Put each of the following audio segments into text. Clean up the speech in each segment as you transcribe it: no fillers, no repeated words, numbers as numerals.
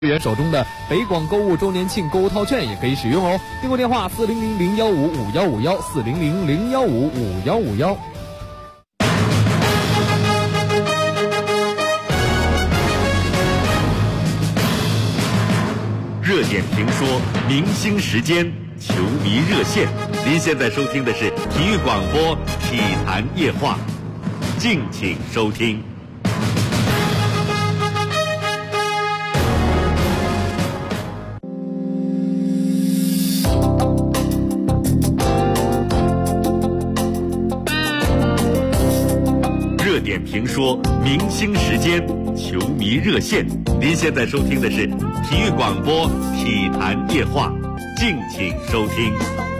元手中的北广购物周年庆购物套券也可以使用哦。订购电话400-015-5151，400-015-5151。 热点评说，明星时间，球迷热线。您现在收听的是体育广播体坛夜话，敬请收听。热点评说，明星时间，球迷热线。您现在收听的是体育广播体坛夜话，敬请收听。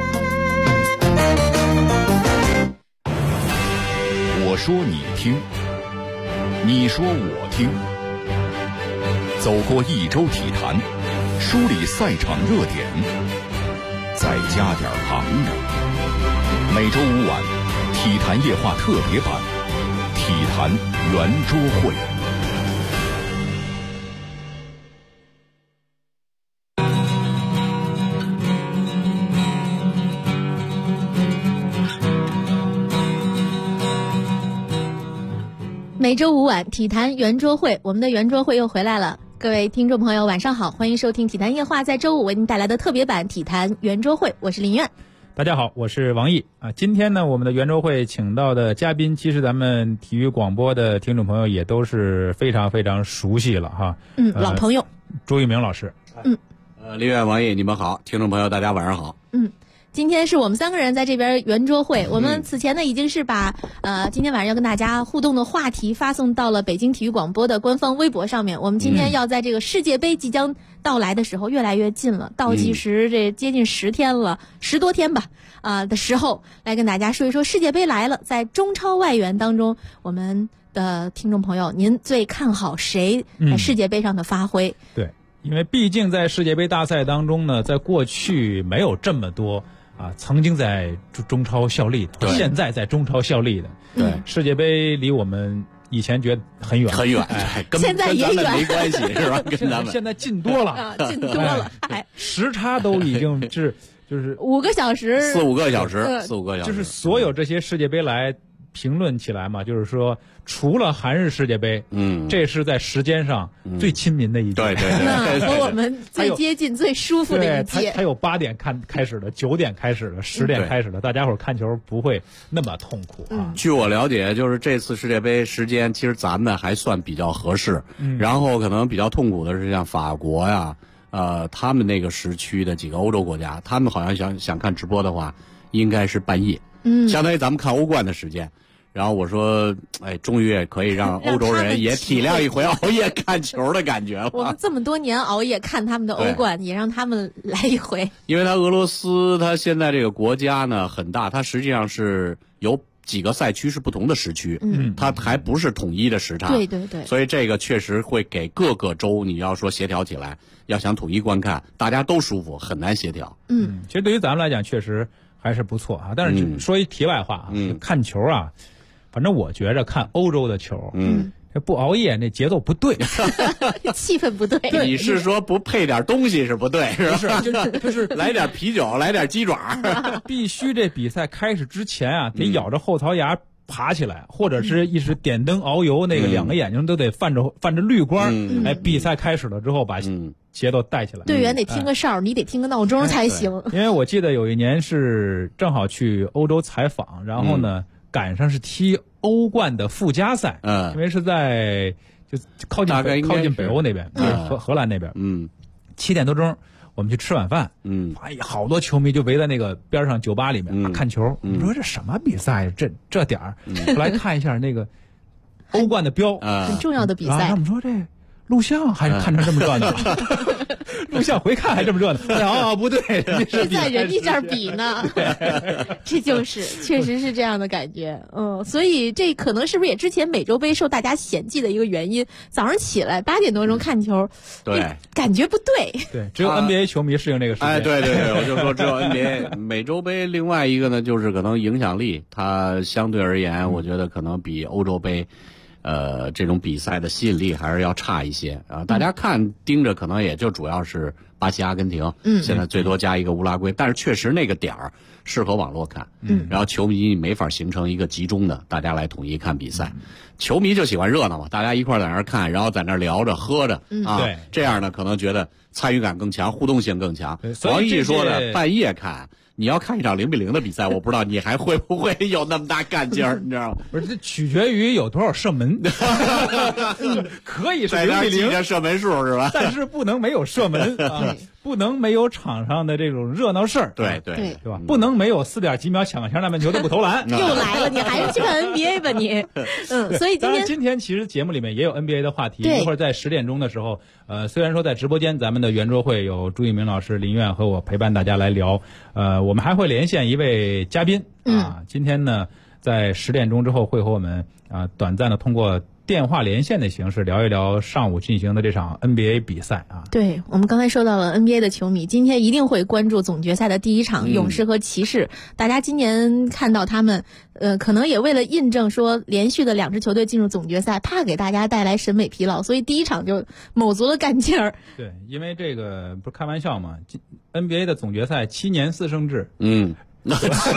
我说你听，你说我听。走过一周体坛，梳理赛场热点，再加点旁的。每周5晚，体坛夜话特别版，体坛圆桌会。 每周5晚，体坛圆桌会，我们的圆桌会又回来了。各位听众朋友，晚上好，欢迎收听体坛夜话在周5为您带来的特别版体坛圆桌会，我是林苑。 大家好，我是王毅啊。今天呢，我们的圆桌会请到的嘉宾，其实咱们体育广播的听众朋友也都是非常非常熟悉了哈。 老朋友， 朱玉明老师。 林苑、王毅，你们好，听众朋友大家晚上好。 今天是我们3个人在这边圆桌会。我们此前呢已经是把今天晚上要跟大家互动的话题发送到了北京体育广播的官方微博上面。我们今天要在这个世界杯即将到来的时候，越来越近了，倒计时这接近10天了，10多天吧的时候，来跟大家说一说世界杯来了。在中超外援当中，我们的听众朋友，您最看好谁在世界杯上的发挥？ 对，因为毕竟在世界杯大赛当中呢，在过去没有这么多曾经在中超效力的，现在在中超效力的。 对， 世界杯离我们以前觉得很远， 很远， 现在也远， 没关系是吧？跟咱们现在近多了， 近多了， 时差都已经就是 5个小时 ，4、5个小时，4、5个小时， 就是所有这些世界杯来评论起来嘛，就是说，除了韩日世界杯，这是在时间上最亲民的一届， 对， 和我们最接近、最舒服的一届。 它有8点开始的，9点开始的，10点开始的，大家伙看球不会那么痛苦啊。 据我了解，就是这次世界杯时间，其实咱们还算比较合适，然后可能比较痛苦的是像法国呀，他们那个时区的几个欧洲国家，他们好像想看直播的话，应该是半夜，相当于咱们看欧冠的时间。然后我说，终于也可以让欧洲人也体谅一回熬夜看球的感觉了。 我们这么多年熬夜看他们的欧冠，也让他们来一回。 因为俄罗斯它现在这个国家呢很大，它实际上是有几个赛区是不同的时区，它还不是统一的时差。 对， 所以这个确实会给各个州，你要说协调起来，要想统一观看，大家都舒服，很难协调。 其实对于咱们来讲，确实还是不错啊。但是说一题外话看球啊。反正我觉着看欧洲的球，不熬夜那节奏不对， 气氛不对。 你是说不配点东西是不对，是吧？就是来点啤酒，来点鸡爪， 必须这比赛开始之前啊，得咬着后槽牙爬起来，或者是一直点灯熬油，那个2个眼睛都得泛着绿光。比赛开始了之后把节奏带起来。 队员得听个哨，你得听个闹钟才行。 因为我记得有一年是正好去欧洲采访，然后呢。赶上是踢欧冠的附加赛，因为是在就靠近北欧那边，荷兰那边，7点多钟我们去吃晚饭，好多球迷就围在那个边上酒吧里面看球。你说这什么比赛？这点儿，后来看一下那个欧冠的标， 很重要的比赛。 他们说这录像还看成这么热闹，录像回看还这么热闹。不对， 是在人家这儿比呢。这确实是这样的感觉。所以这可能是不是也之前美洲杯受大家嫌弃的一个原因？早上起来8点多钟看球， 对， 感觉不对。 对，只有 NBA 球迷适应这个时间。 对，我就说只有 NBA 美洲杯。另外一个呢，就是可能影响力，它相对而言，我觉得可能比欧洲杯。 这种比赛的吸引力还是要差一些啊。大家看盯着可能也就主要是巴西、阿根廷，现在最多加一个乌拉圭，但是确实那个点儿适合网络看，然后球迷没法形成一个集中的，大家来统一看比赛。球迷就喜欢热闹嘛，大家一块在那儿看，然后在那儿聊着喝着啊，这样呢可能觉得参与感更强，互动性更强。王毅说的半夜看。你要看一场0-0的比赛，我不知道你还会不会有那么大干劲儿，你知道吗？ 不是，这取决于有多少射门。可以是 0-0射门数是吧？ 但是不能没有射门啊，不能没有场上的这种热闹事儿。 对吧？不能没有4点几秒抢个枪，那门球都不投篮。 又来了，你还是去看 NBA 吧你。所以今天其实节目里面也有 NBA 的话题，一会儿在10点钟的时候，虽然说在直播间咱们的圆桌会有朱一鸣老师、林苑和我陪伴大家来聊，我们还会连线一位嘉宾啊。今天呢，在10点钟之后会和我们短暂的通过电话连线的形式聊一聊上午进行的这场 NBA 比赛啊。 对，我们刚才说到了 NBA 的球迷，今天一定会关注总决赛的第一场勇士和骑士。大家今年看到他们，可能也为了印证说连续的2支球队进入总决赛，怕给大家带来审美疲劳，所以第一场就卯足了干劲儿。 对，因为这个不是开玩笑嘛，NBA 的总决赛7年4胜制。 那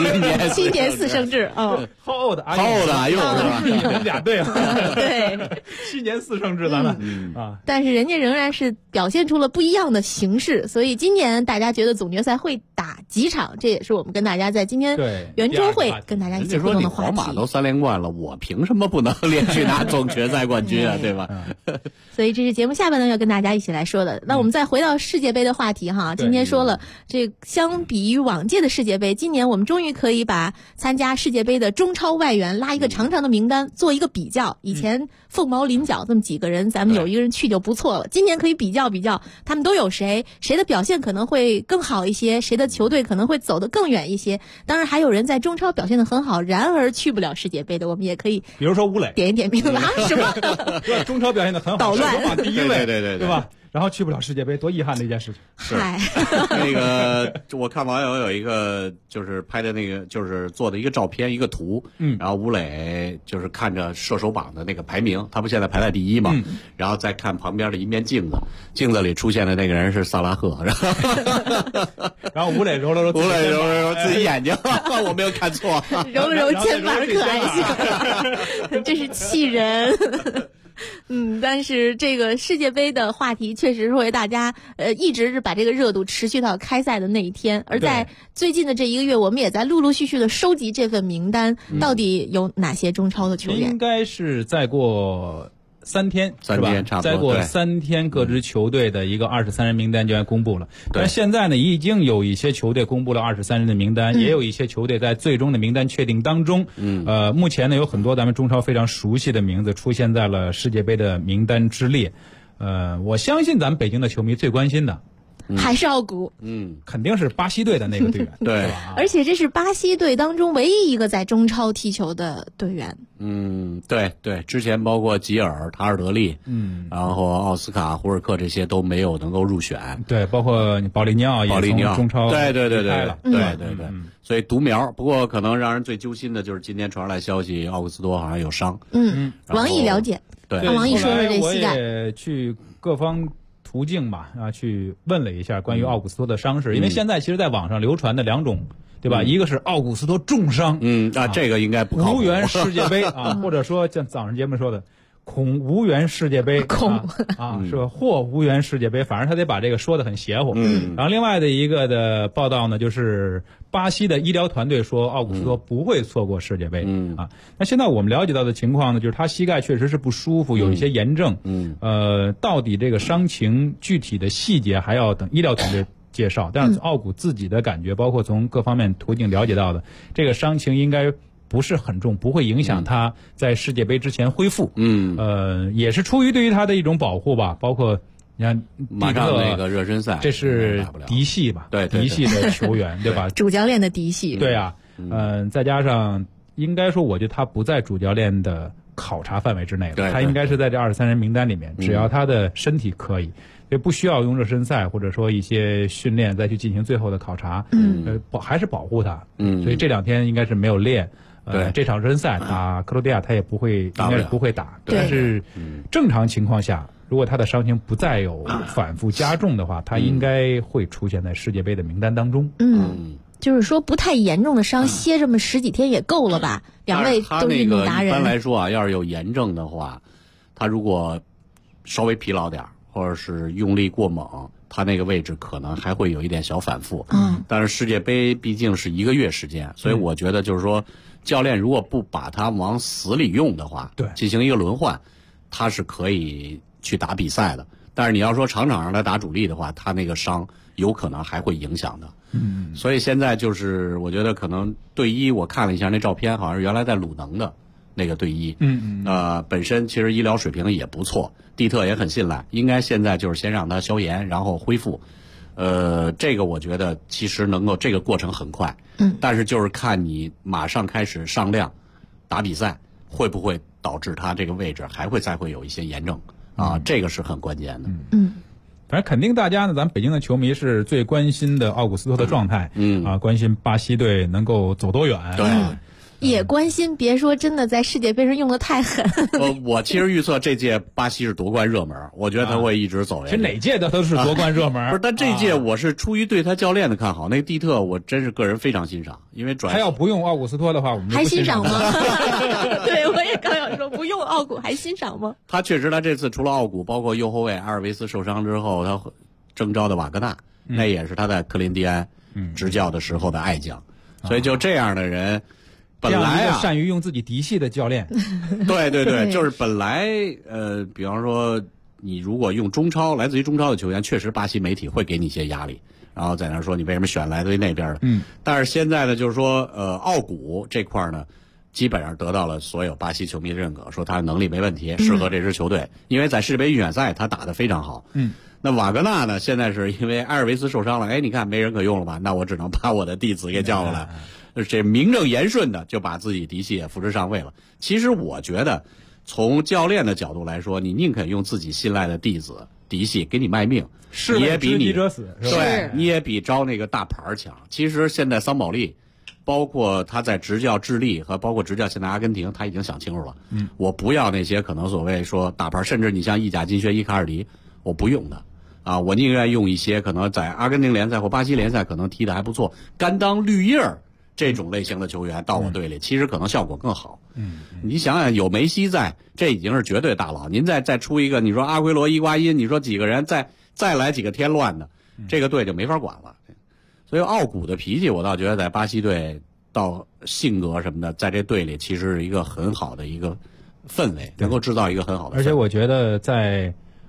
7 年4胜制哦。 How old are you？ 是吧？ 你们俩队啊。 对 ，7年4胜制咱们啊。 但是人家仍然是表现出了不一样的形式，所以今年大家觉得总决赛会打几场，这也是我们跟大家在今天圆桌会跟大家一起互动的话题。 人家说你皇马都3连冠了，我凭什么不能连续拿总决赛冠军啊？对吧？ 所以这是节目下半段要跟大家一起来说的。那我们再回到世界杯的话题哈，今天说了这相比于往届的世界杯，今年我们终于可以把参加世界杯的中超外援拉一个长长的名单做一个比较。以前凤毛麟角这么几个人，咱们有一个人去就不错了。今年可以比较他们都有谁的表现可能会更好一些，谁的球队可能会走得更远一些。当然还有人在中超表现得很好，然而去不了世界杯的，我们也可以比如说吴磊点一点名啊什么中超表现得很好， 捣乱第一位， 对吧？然后去不了世界杯，多遗憾的一件事情。 是那个，我看网友有一个就是拍的那个，就是做的一个照片，一个图。然后吴磊就是看着射手榜的那个排名，他不现在排在第1嘛？然后再看旁边的一面镜子，镜子里出现的那个人是萨拉赫， 然后吴磊揉了揉自己眼睛，我没有看错， 揉了揉肩膀，可爱性，真是气人。但是这个世界杯的话题确实是为大家一直是把这个热度持续到开赛的那一天。而在最近的这1个月，我们也在陆陆续续的收集这份名单，到底有哪些中超的球员？ 应该是再过3天， 差不多。 再过3天，各支球队的一个23人名单就要公布了。但现在呢，已经有一些球队公布了23人的名单，也有一些球队在最终的名单确定当中。目前呢，有很多咱们中超非常熟悉的名字出现在了世界杯的名单之列。我相信咱们北京的球迷最关心的还是奥古， 肯定是巴西队的那个队员， 对， 而且这是巴西队当中唯一一个在中超踢球的队员。 对，之前包括吉尔、塔尔德利，然后奥斯卡、胡尔克这些都没有能够入选。 对，包括保利尼奥也从中超对，所以独苗。不过可能让人最揪心的就是今天传出来消息，奥古斯多好像有伤。 王毅了解， 对， 王毅说说这膝盖。 我也去各方途径吧，去问了一下关于奥古斯托的伤势，因为现在其实在网上流传的2种，对吧？一个是奥古斯托重伤， 这个应该不靠谱， 无缘世界杯啊，或者说像早上节目说的，恐无缘世界杯，是吧？或无缘世界杯，反正他得把这个说得很邪乎。然后另外的一个的报道呢，就是巴西的医疗团队说奥古斯托不会错过世界杯。那现在我们了解到的情况呢，就是他膝盖确实是不舒服，有一些炎症。到底这个伤情具体的细节还要等医疗团队介绍。但是奥古自己的感觉，包括从各方面途径了解到的，这个伤情应该不是很重，不会影响他在世界杯之前恢复。也是出于对于他的一种保护吧，包括你看马上那个热身赛， 这是嫡系吧？ 对， 嫡系的球员，对吧？ 主教练的嫡系。 对啊，再加上应该说，我觉得他不在主教练的考察范围之内了，他应该是在这23人名单里面，只要他的身体可以。也不需要用热身赛或者说一些训练再去进行最后的考察，还是保护他。所以这2天应该是没有练。 这场热身赛打克罗地亚他也不会，应该是不会打。但是正常情况下，如果他的伤情不再有反复加重的话，他应该会出现在世界杯的名单当中。 就是说不太严重的伤，歇这么10几天也够了吧？两位都是运动达人。 一般来说啊，要是有炎症的话，他如果稍微疲劳点或者是用力过猛，他那个位置可能还会有一点小反复。但是世界杯毕竟是1个月时间，所以我觉得就是说，教练如果不把他往死里用的话， 对， 进行一个轮换，他是可以去打比赛的。但是你要说场让他打主力的话，他那个伤有可能还会影响的。所以现在就是我觉得可能队医，我看了一下那照片，好像是原来在鲁能的那个队医。本身其实医疗水平也不错，蒂特也很信赖，应该现在就是先让他消炎，然后恢复。这个我觉得其实能够，这个过程很快。但是就是看你马上开始上量打比赛，会不会导致他这个位置还会再会有一些炎症啊？这个是很关键的。 反正肯定大家呢，咱们北京的球迷是最关心的奥古斯托的状态，关心巴西队能够走多远。 对。 也关心，别说真的在世界杯上用的太狠。 我其实预测这届巴西是夺冠热门，我觉得他会一直走下去。 其实哪届的都是夺冠热门。 不是，但这届我是出于对他教练的看好，那个蒂特我真是个人非常欣赏，因为他要不用奥古斯托的话，我们就还欣赏吗？对，我也刚想说，不用奥古还欣赏吗？ 他确实，他这次除了奥古，包括右后卫阿尔维斯受伤之后，他征召的瓦格纳，那也是他在克林蒂安执教的时候的爱将，所以就这样的人。本来啊， 善于用自己嫡系的教练， 对，就是本来比方说你如果用中超来自于中超的球员，确实巴西媒体会给你一些压力，然后在那说你为什么选来自于那边的。但是现在呢，就是说奥古这块呢，基本上得到了所有巴西球迷的认可，说他的能力没问题，适合这支球队，因为在世界杯预选赛他打得非常好。那瓦格纳呢，现在是因为埃尔维斯受伤了，你看没人可用了吧？那我只能把我的弟子给叫过来。这名正言顺的就把自己嫡系也扶持上位了。其实我觉得，从教练的角度来说，你宁肯用自己信赖的弟子嫡系给你卖命， 是也比你者死， 对，你也比招那个大牌强。其实现在桑保利，包括他在执教智利和包括执教现在阿根廷，他已经想清楚了。我不要那些可能所谓说大牌，甚至你像意甲金靴伊卡尔迪，我不用的。我宁愿用一些可能在阿根廷联赛或巴西联赛可能踢得还不错，甘当绿叶儿。这种类型的球员到我队里，其实可能效果更好。你想想，有梅西在，这已经是绝对大佬。您再出一个，你说阿圭罗、伊瓜因，你说几个人再来几个添乱的，这个队就没法管了。所以奥古的脾气，我倒觉得在巴西队到性格什么的，在这队里其实是一个很好的一个氛围，能够制造一个很好的氛围。 而且我觉得在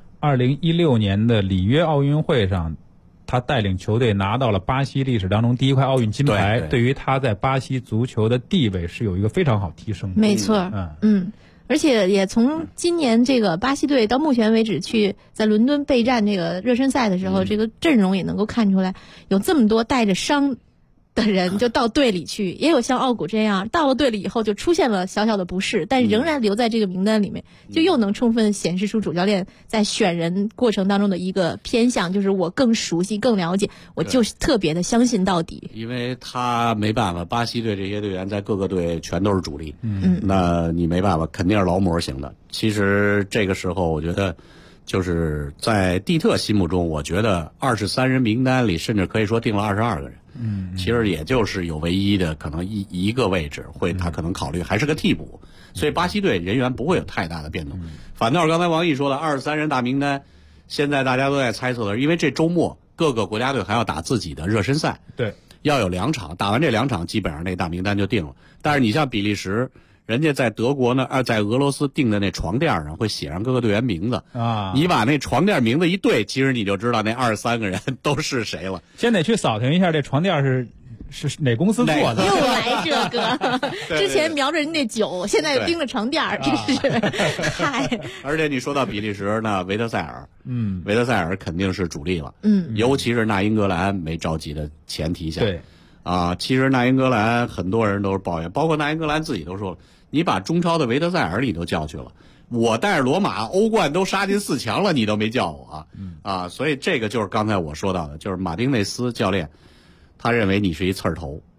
2016年的里约奥运会上，他带领球队拿到了巴西历史当中第1块奥运金牌，对于他在巴西足球的地位是有一个非常好提升的。 没错，而且也从今年这个巴西队到目前为止去在伦敦备战这个热身赛的时候，这个阵容也能够看出来，有这么多带着伤的人就到队里去，也有像奥古这样到了队里以后就出现了小小的不适，但仍然留在这个名单里面，就又能充分显示出主教练在选人过程当中的一个偏向，就是我更熟悉更了解，我就是特别的相信到底。 因为他没办法，巴西队这些队员在各个队全都是主力，那你没办法，肯定是劳模型的。其实这个时候我觉得就是在蒂特心目中，我觉得23人名单里甚至可以说定了22个人。其实也就是有唯一的可能一个位置会他可能考虑还是个替补，所以巴西队人员不会有太大的变动。反倒是刚才王毅说的23人大名单，现在大家都在猜测的，因为这周末各个国家队还要打自己的热身赛， 对， 要有2场，打完这2场基本上那大名单就定了。但是你像比利时，人家在德国呢，在俄罗斯订的那床垫上会写上各个队员名字啊。你把那床垫名字一对，其实你就知道那23个人都是谁了。 先得去扫听一下这床垫是哪公司做的。 又来这个，之前瞄着人那酒，现在又盯着床垫，真是嗨。 而且你说到比利时呢，维特塞尔，维特塞尔肯定是主力了，尤其是纳英格兰没着急的前提下， 对， 其实纳英格兰很多人都是抱怨，包括纳英格兰自己都说了。你把中超的维特塞尔你都叫去了，我带着罗马欧冠都杀进4强了，你都没叫我所以这个就是刚才我说到的，就是马丁内斯教练，他认为你是一刺儿头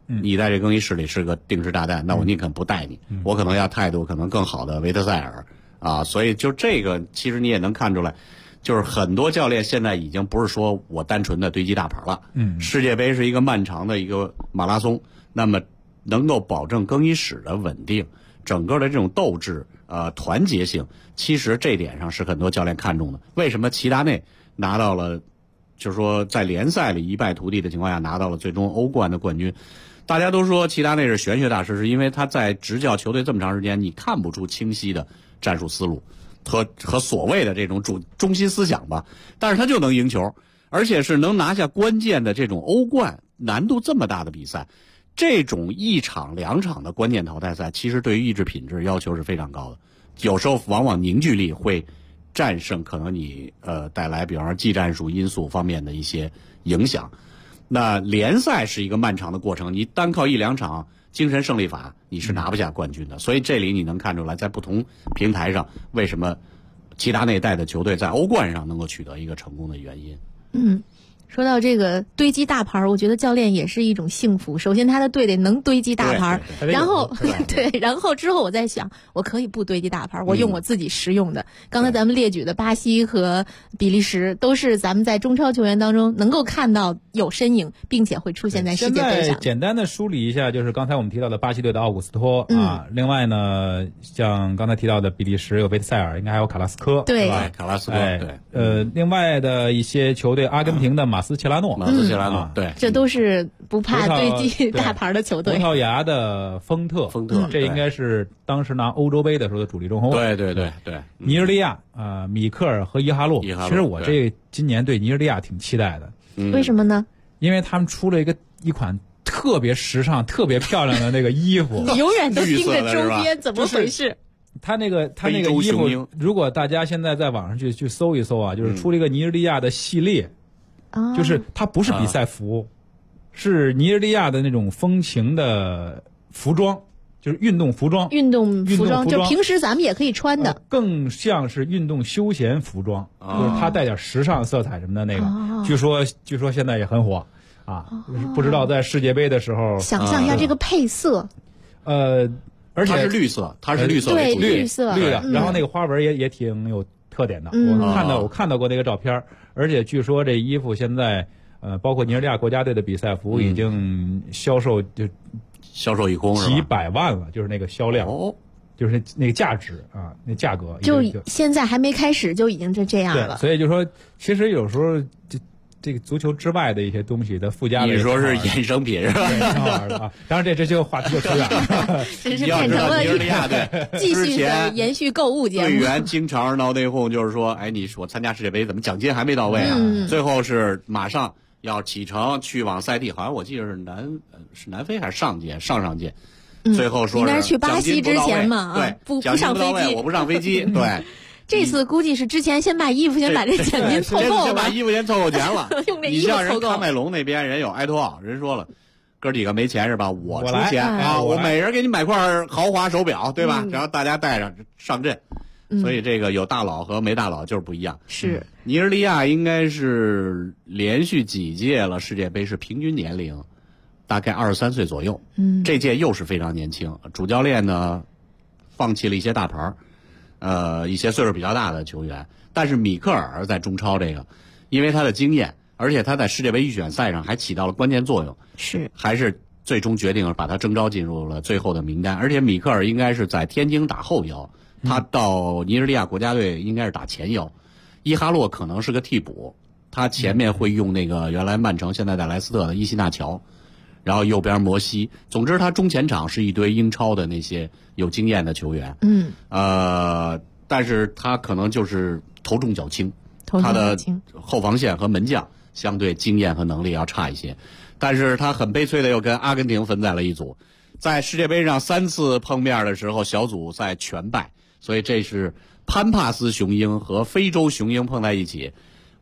你在这更衣室里是个定时炸弹，那我宁肯不带你，我可能要态度可能更好的维特塞尔啊，所以就这个其实你也能看出来，就是很多教练现在已经不是说我单纯的堆积大牌了，世界杯是一个漫长的一个马拉松，那么能够保证更衣室的稳定，整个的这种斗志团结性，其实这点上是很多教练看重的。为什么齐达内拿到了就是说在联赛里一败涂地的情况下拿到了最终欧冠的冠军？大家都说齐达内是玄学大师，是因为他在执教球队这么长时间，你看不出清晰的战术思路和所谓的这种中心思想吧，但是他就能赢球，而且是能拿下关键的这种欧冠难度这么大的比赛。这种1场2场的关键淘汰赛，其实对于意志品质要求是非常高的，有时候往往凝聚力会战胜可能你带来比方说技战术因素方面的一些影响。那联赛是一个漫长的过程，你单靠1-2场精神胜利法你是拿不下冠军的，所以这里你能看出来在不同平台上为什么齐达内带的球队在欧冠上能够取得一个成功的原因。 说到这个堆积大牌，我觉得教练也是一种幸福。首先他的队得能堆积大牌，然后对，然后之后我在想，我可以不堆积大牌，我用我自己实用的。刚才咱们列举的巴西和比利时都是咱们在中超球员当中能够看到有身影，并且会出现在世界杯上。 现在简单的梳理一下，就是刚才我们提到的巴西队的奥古斯托啊，另外呢，像刚才提到的比利时有维特塞尔，应该还有卡拉斯科， 对， 卡拉斯科， 对，另外的一些球队，阿根廷的马斯切拉诺， 对， 这都是不怕堆积大牌的球队。 葡萄牙的丰特，这应该是当时拿欧洲杯的时候的主力中后卫。 对。 尼日利亚米克尔和伊哈洛，其实我今年对尼日利亚挺期待的。 为什么呢？ 因为他们出了一款特别时尚、特别漂亮的那个衣服。 你永远都盯着周边，怎么回事？ 他那个衣服，如果大家现在在网上去搜一搜啊，就是出了一个尼日利亚的系列。就是它不是比赛服，是尼日利亚的那种风情的服装，就是运动服装，就平时咱们也可以穿的，更像是运动休闲服装，就是它带点时尚色彩什么的那个，据说现在也很火啊，不知道在世界杯的时候， 想象一下这个配色， 而且它是绿色， 对，绿的，然后那个花纹也挺有特点的，我看到过那个照片，而且据说这衣服现在包括尼日利亚国家队的比赛服已经销售一空， 几百万了，就是那个销量，就是那个价值啊，那价格就现在还没开始就已经这样了。 对，所以就说其实有时候这个足球之外的一些东西的附加的， 你说是衍生品是吧？ 挺好玩的啊！当然这就话题就扯远了， 真是变成了尼日利亚队继续的延续购物节目。 队员经常闹内讧，就是说，我参加世界杯怎么奖金还没到位啊？最后是马上要启程去往赛地，好像我记得是南非还是上届，最后说应该是去巴西之前嘛， 对， 不上飞机， 我不上飞机，对。 这次估计是之前先把衣服先把这奖金凑够了， 先把衣服先凑够钱了。 用这衣服凑够。 你像人喀麦隆那边人有埃托奥，人说了，哥几个没钱是吧？我出钱啊，我每人给你买块豪华手表，对吧？然后大家带上上阵。所以这个有大佬和没大佬就是不一样。 是尼日利亚应该是连续几届了世界杯是平均年龄大概23岁左右。这届又是非常年轻。主教练呢放弃了一些大牌。一些岁数比较大的球员，但是米克尔在中超这个，因为他的经验，而且他在世界杯预选赛上还起到了关键作用，还是最终决定把他征召进入了最后的名单。而且米克尔应该是在天津打后腰，他到尼日利亚国家队应该是打前腰，伊哈洛可能是个替补，他前面会用那个原来曼城现在在莱斯特的伊西纳乔，然后右边摩西，总之他中前场是一堆英超的那些有经验的球员。但是他可能就是头重脚轻，他的后防线和门将相对经验和能力要差一些。但是他很悲催的又跟阿根廷分在了一组，在世界杯上3次碰面的时候小组赛全败，所以这是潘帕斯雄鹰和非洲雄鹰碰在一起。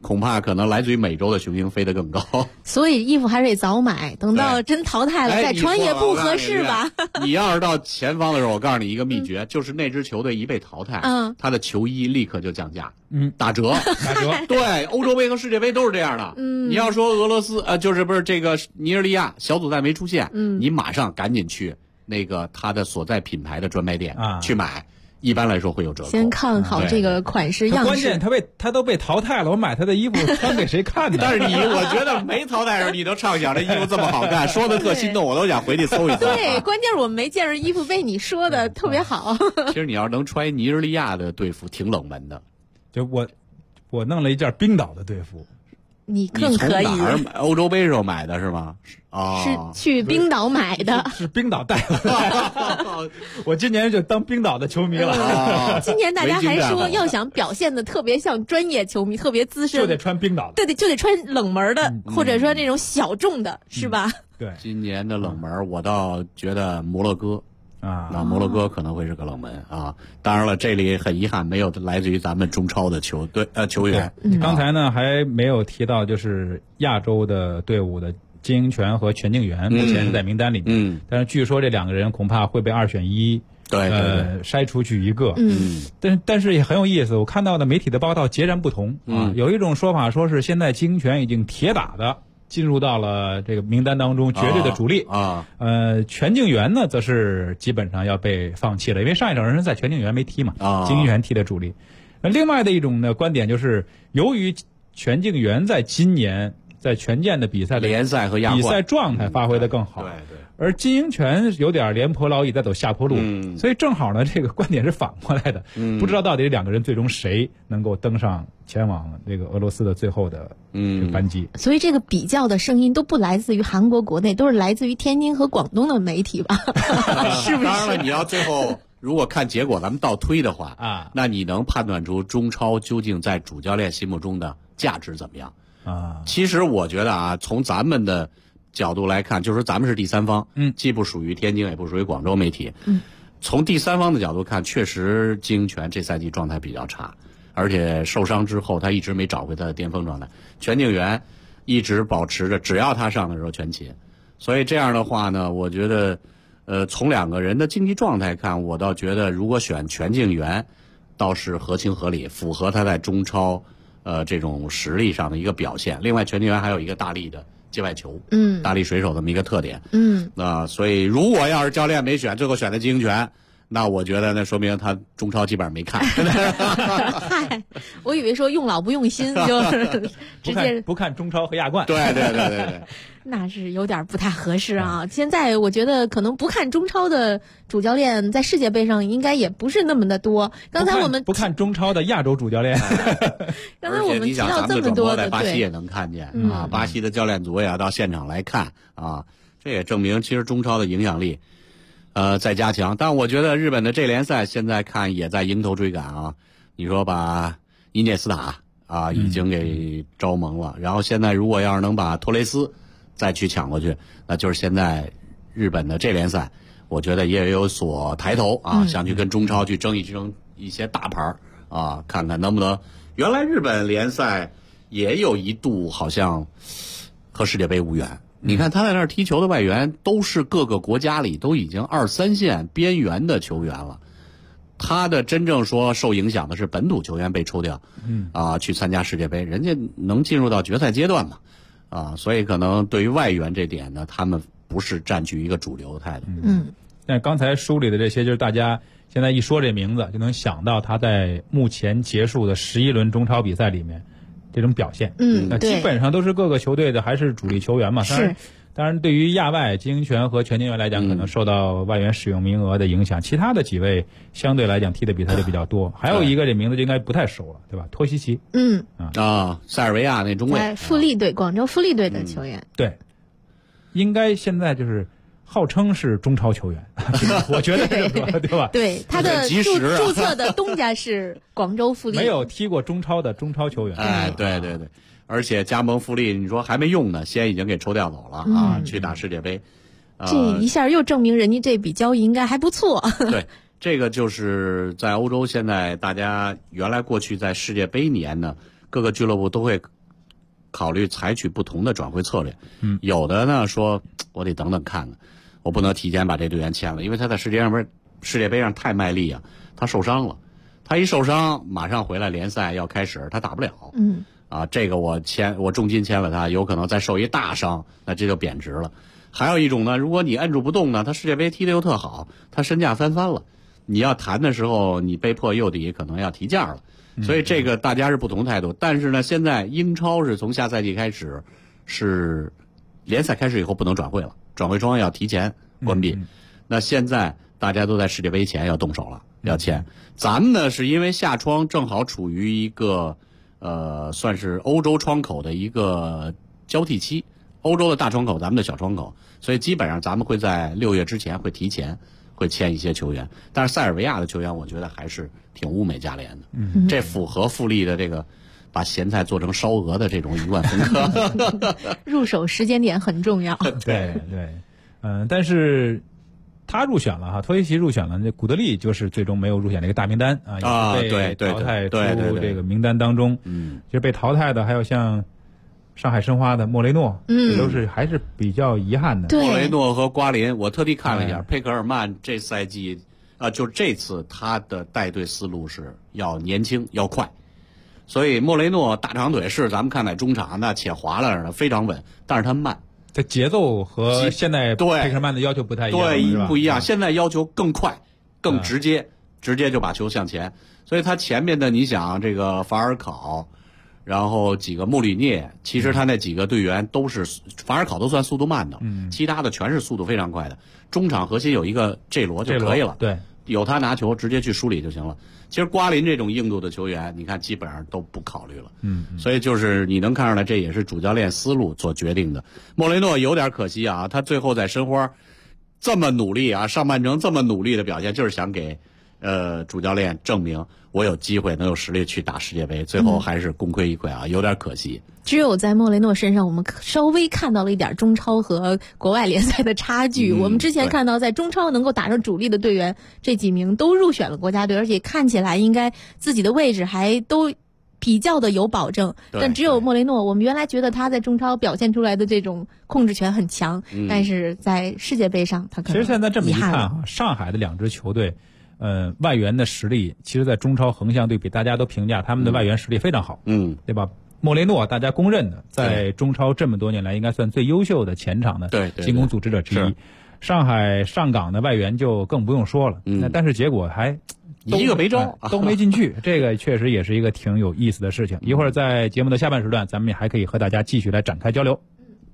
恐怕可能来自于美洲的雄鹰飞得更高。 所以衣服还是得早买，等到真淘汰了再穿也不合适吧？ 你要是到前方的时候，我告诉你一个秘诀，就是那支球队一被淘汰，他的球衣立刻就降价，打折。对，欧洲杯和世界杯都是这样的。你要说俄罗斯就是不是这个尼日利亚小组赛没出现，你马上赶紧去那个他的所在品牌的专卖店去买。一般来说会有折扣。 先看好这个款式样式。 关键他都被淘汰了，我买他的衣服穿给谁看呢？ 但是我觉得没淘汰时候你都畅想这衣服这么好看，说的特心动，我都想回去搜一搜。 对，关键是我没见着衣服被你说的特别好。 其实你要是能穿尼日利亚的队服，挺冷门的。 就我弄了一件冰岛的队服。 你更可以。 你从哪儿欧洲杯时候买的是吗？ 是去冰岛买的。 是冰岛带的。我今年就当冰岛的球迷了。 今年大家还说要想表现的特别像专业球迷，特别资深， 就得穿冰岛的。 对，就得穿冷门的，或者说那种小众的，是吧？ 对， 今年的冷门我倒觉得摩洛哥。那摩洛哥可能会是个冷门啊！当然了，这里很遗憾没有来自于咱们中超的球员。 刚才呢还没有提到，就是亚洲的队伍的金英权和全敬元目前是在名单里面，但是据说这两个人恐怕会被2选1，筛出去一个。但是也很有意思，我看到的媒体的报道截然不同啊。有一种说法说是现在金英权已经铁打的进入到了这个名单当中，绝对的主力全敬元呢则是基本上要被放弃了，因为上一场人在全敬元没踢嘛，金英权踢的主力。另外的一种呢观点就是，由于全敬元在今年在权健的比赛的联赛和亚冠比赛状态发挥得更好， 对， 而金英权有点廉颇老矣在走下坡路，所以正好呢这个观点是反过来的，不知道到底两个人最终谁能够登上前往这个俄罗斯的最后的班机。 所以这个比较的声音都不来自于韩国国内，都是来自于天津和广东的媒体吧？是不是？ 当然了，你要最后如果看结果咱们倒推的话那你能判断出中超究竟在主教练心目中的价值怎么样其实我觉得从咱们的角度来看，就是咱们是第三方，既不属于天津也不属于广州媒体，从第三方的角度看，确实金英权这赛季状态比较差，而且受伤之后他一直没找回他的巅峰状态。全敬元一直保持着只要他上的时候全勤，所以这样的话呢，我觉得从两个人的竞技状态看，我倒觉得如果选全敬元倒是合情合理，符合他在中超这种实力上的一个表现。另外全敬元还有一个大力的界外球，大力水手这么一个特点，所以如果要是教练没选，最后选的金英权，那我觉得那说明他中超基本上没看。 嗨，我以为说用老不用心，就是直接不看中超和亚冠。 对， 那是有点不太合适啊。现在我觉得可能不看中超的主教练在世界杯上应该也不是那么的多。刚才我们不看中超的亚洲主教练。 刚才我们提到这么多的， 在巴西也能看见巴西的教练组也要到现场来看这也证明其实中超的影响力在加强。但我觉得日本的这联赛现在看也在迎头追赶你说把伊涅斯塔已经给招蒙了，然后现在如果要是能把托雷斯再去抢过去，那就是现在日本的这联赛我觉得也有所抬头想去跟中超去争一些大牌看看能不能。原来日本联赛也有一度好像和世界杯无缘，你看他在那儿踢球的外援都是各个国家里都已经2、3线边缘的球员了，他的真正说受影响的是本土球员被抽掉去参加世界杯，人家能进入到决赛阶段嘛所以可能对于外援这点呢，他们不是占据一个主流的态度。 但刚才梳理的这些，就是大家现在一说这名字就能想到他在目前结束的11轮中超比赛里面这种表现。那基本上都是各个球队的还是主力球员嘛。当然对于亚外金英权和全敬元来讲，可能受到外援使用名额的影响，其他的几位相对来讲踢的比赛就比较多。还有一个这名字就应该不太熟了，对吧？托西奇。 塞尔维亚那中卫， 富力队，广州富力队的球员。 对，应该现在就是号称是中超球员，我觉得是对吧？ 对，他的注册的东家是广州富力， 没有踢过中超的中超球员。 对，而且加盟富力，你说还没用呢，先已经给抽调走了去打世界杯。 这一下又证明人家这笔交易应该还不错。 对，这个就是在欧洲现在大家原来过去在世界杯年呢，各个俱乐部都会考虑采取不同的转会策略。有的呢说我得等等看看，我不能提前把这队员签了，因为他在世界杯上太卖力啊，他受伤了，他一受伤马上回来联赛要开始，他打不了。这个我重金签了他，有可能再受一大伤，那这就贬值了。还有一种呢，如果你摁住不动呢，他世界杯踢得又特好，他身价翻了，你要谈的时候，你被迫又得可能要提价了。所以这个大家是不同态度。但是呢，现在英超是从下赛季开始，是联赛开始以后不能转会了，转会窗要提前关闭。那现在大家都在世界杯前要动手了，要签。咱们呢是因为夏窗正好处于一个算是欧洲窗口的一个交替期，欧洲的大窗口，咱们的小窗口，所以基本上咱们会在6月之前会提前会签一些球员。但是塞尔维亚的球员我觉得还是挺物美价廉的，这符合富力的这个把咸菜做成烧鹅的这种一贯风格。 入手时间点很重要。 对，但是他入选了哈，托雷奇入选了，那古德利就是最终没有入选这个大名单也是被淘汰出这个名单当中。其实被淘汰的还有像上海申花的莫雷诺，这都是还是比较遗憾的。 莫雷诺和瓜林，我特地看了一下，佩克尔曼这赛季就这次他的带队思路是要年轻要快，所以莫雷诺大长腿是咱们看在中场那且滑了的非常稳，但是他慢。 这节奏和现在佩克尔曼的要求不太一样， 对，不一样。现在要求更快、更直接，直接就把球向前。所以他前面的你想这个法尔考，然后几个穆里涅，其实他那几个队员都是法尔考都算速度慢的，其他的全是速度非常快的。中场核心有一个这罗就可以了， 对， 有他拿球直接去梳理就行了。其实瓜林这种硬度的球员，你看基本上都不考虑了。所以就是你能看出来，这也是主教练思路所决定的。莫雷诺有点可惜啊，他最后在申花这么努力啊，上半程这么努力的表现，就是想给主教练证明我有机会能有实力去打世界杯，最后还是功亏一篑啊，有点可惜。 只有在莫雷诺身上，我们稍微看到了一点中超和国外联赛的差距。我们之前看到在中超能够打上主力的队员，这几名都入选了国家队，而且看起来应该自己的位置还都比较的有保证。但只有莫雷诺，我们原来觉得他在中超表现出来的这种控制权很强，但是在世界杯上他可能其实现在这么一看上海的2支球队外援的实力，其实在中超横向对比，大家都评价他们的外援实力非常好，对吧？莫雷诺大家公认的，在中超这么多年来应该算最优秀的前场的进攻组织者之一。上海上港的外援就更不用说了，但是结果还一个没招， 都没进去，这个确实也是一个挺有意思的事情。一会儿在节目的下半时段，咱们也还可以和大家继续来展开交流。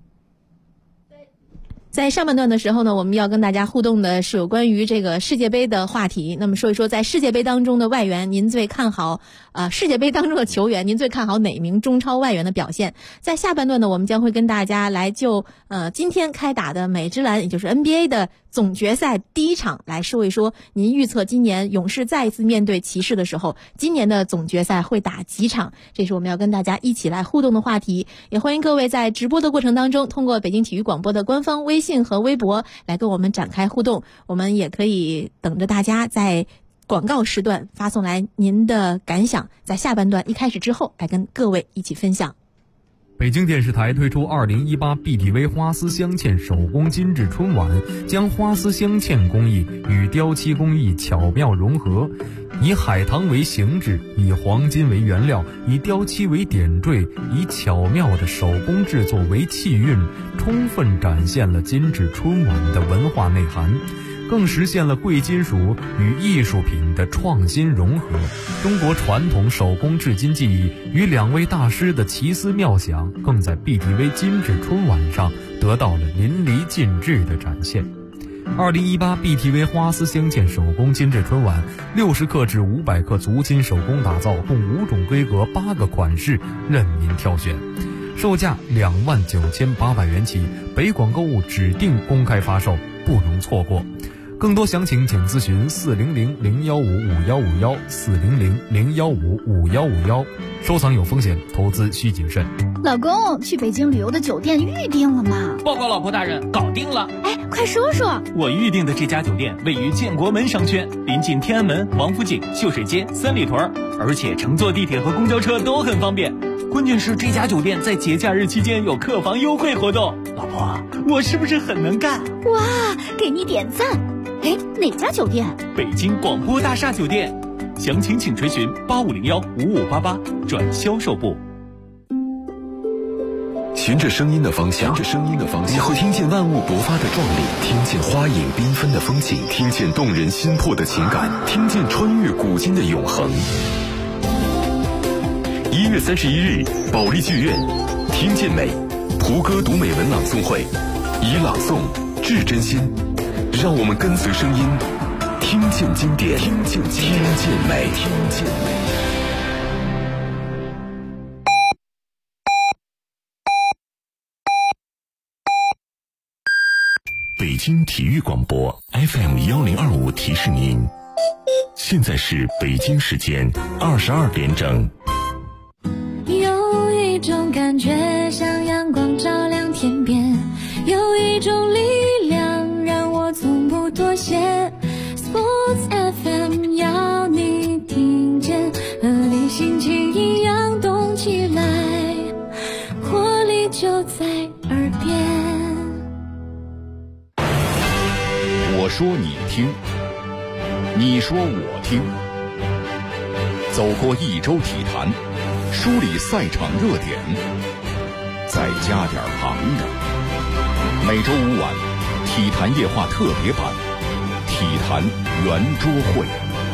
在上半段的时候呢，我们要跟大家互动的是有关于这个世界杯的话题。那么说一说在世界杯当中的外援，您最看好世界杯当中的球员，您最看好哪名中超外援的表现？在下半段呢，我们将会跟大家来就今天开打的美职篮，也就是 NBA 的总决赛第一场来说一说，您预测今年勇士再一次面对骑士的时候，今年的总决赛会打几场？这是我们要跟大家一起来互动的话题。也欢迎各位在直播的过程当中，通过北京体育广播的官方微信和微博来跟我们展开互动。我们也可以等着大家在广告时段发送来您的感想，在下半段一开始之后来跟各位一起分享。 北京电视台推出2018 BTV 花丝镶嵌手工精致春晚，将花丝镶嵌工艺与雕漆工艺巧妙融合，以海棠为形制，以黄金为原料，以雕漆为点缀，以巧妙的手工制作为气韵，充分展现了精致春晚的文化内涵，更实现了贵金属与艺术品的创新融合。中国传统手工制金技艺与2位大师的奇思妙想，更在 BTV 精致春晚上得到了淋漓尽致的展现。2018 BTV 花丝镶嵌手工精致春晚，60克至500克足金手工打造，共5种规格8个款式任您挑选，售价29800元起，北广购物指定公开发售，不容错过。更多详情请咨询400-015-5151，400-015-5151。收藏有风险，投资需谨慎。 老公，去北京旅游的酒店预定了吗？ 报告老婆大人，搞定了。 哎，快说说。 我预定的这家酒店位于建国门商圈，临近天安门、王府井、秀水街、三里屯，而且乘坐地铁和公交车都很方便。 关键是这家酒店在节假日期间有客房优惠活动。老婆，我是不是很能干？ 哇，给你点赞！哎，哪家酒店？ 北京广播大厦酒店，详情请垂询85015588转销售部。 循着声音的方向，你会听见万物勃发的壮丽，听见花影缤纷的风景，听见动人心魄的情感，听见穿越古今的永恒。1月31日，保利剧院，听见美，胡歌读美文朗诵会，以朗诵致真心，让我们跟随声音，听见经典，听见美。北京体育广播 FM1025提示您，现在是北京时间22点整。 有一种感觉像阳光照亮天边，有一种力量让我从不妥协。 Sports FM 要你听见，和你心情一样动起来，活力就在耳边。 我说你听，你说我听，走过一周体坛，梳理赛场热点，再加点旁的。每周5晚，体坛夜话特别版，体坛圆桌会。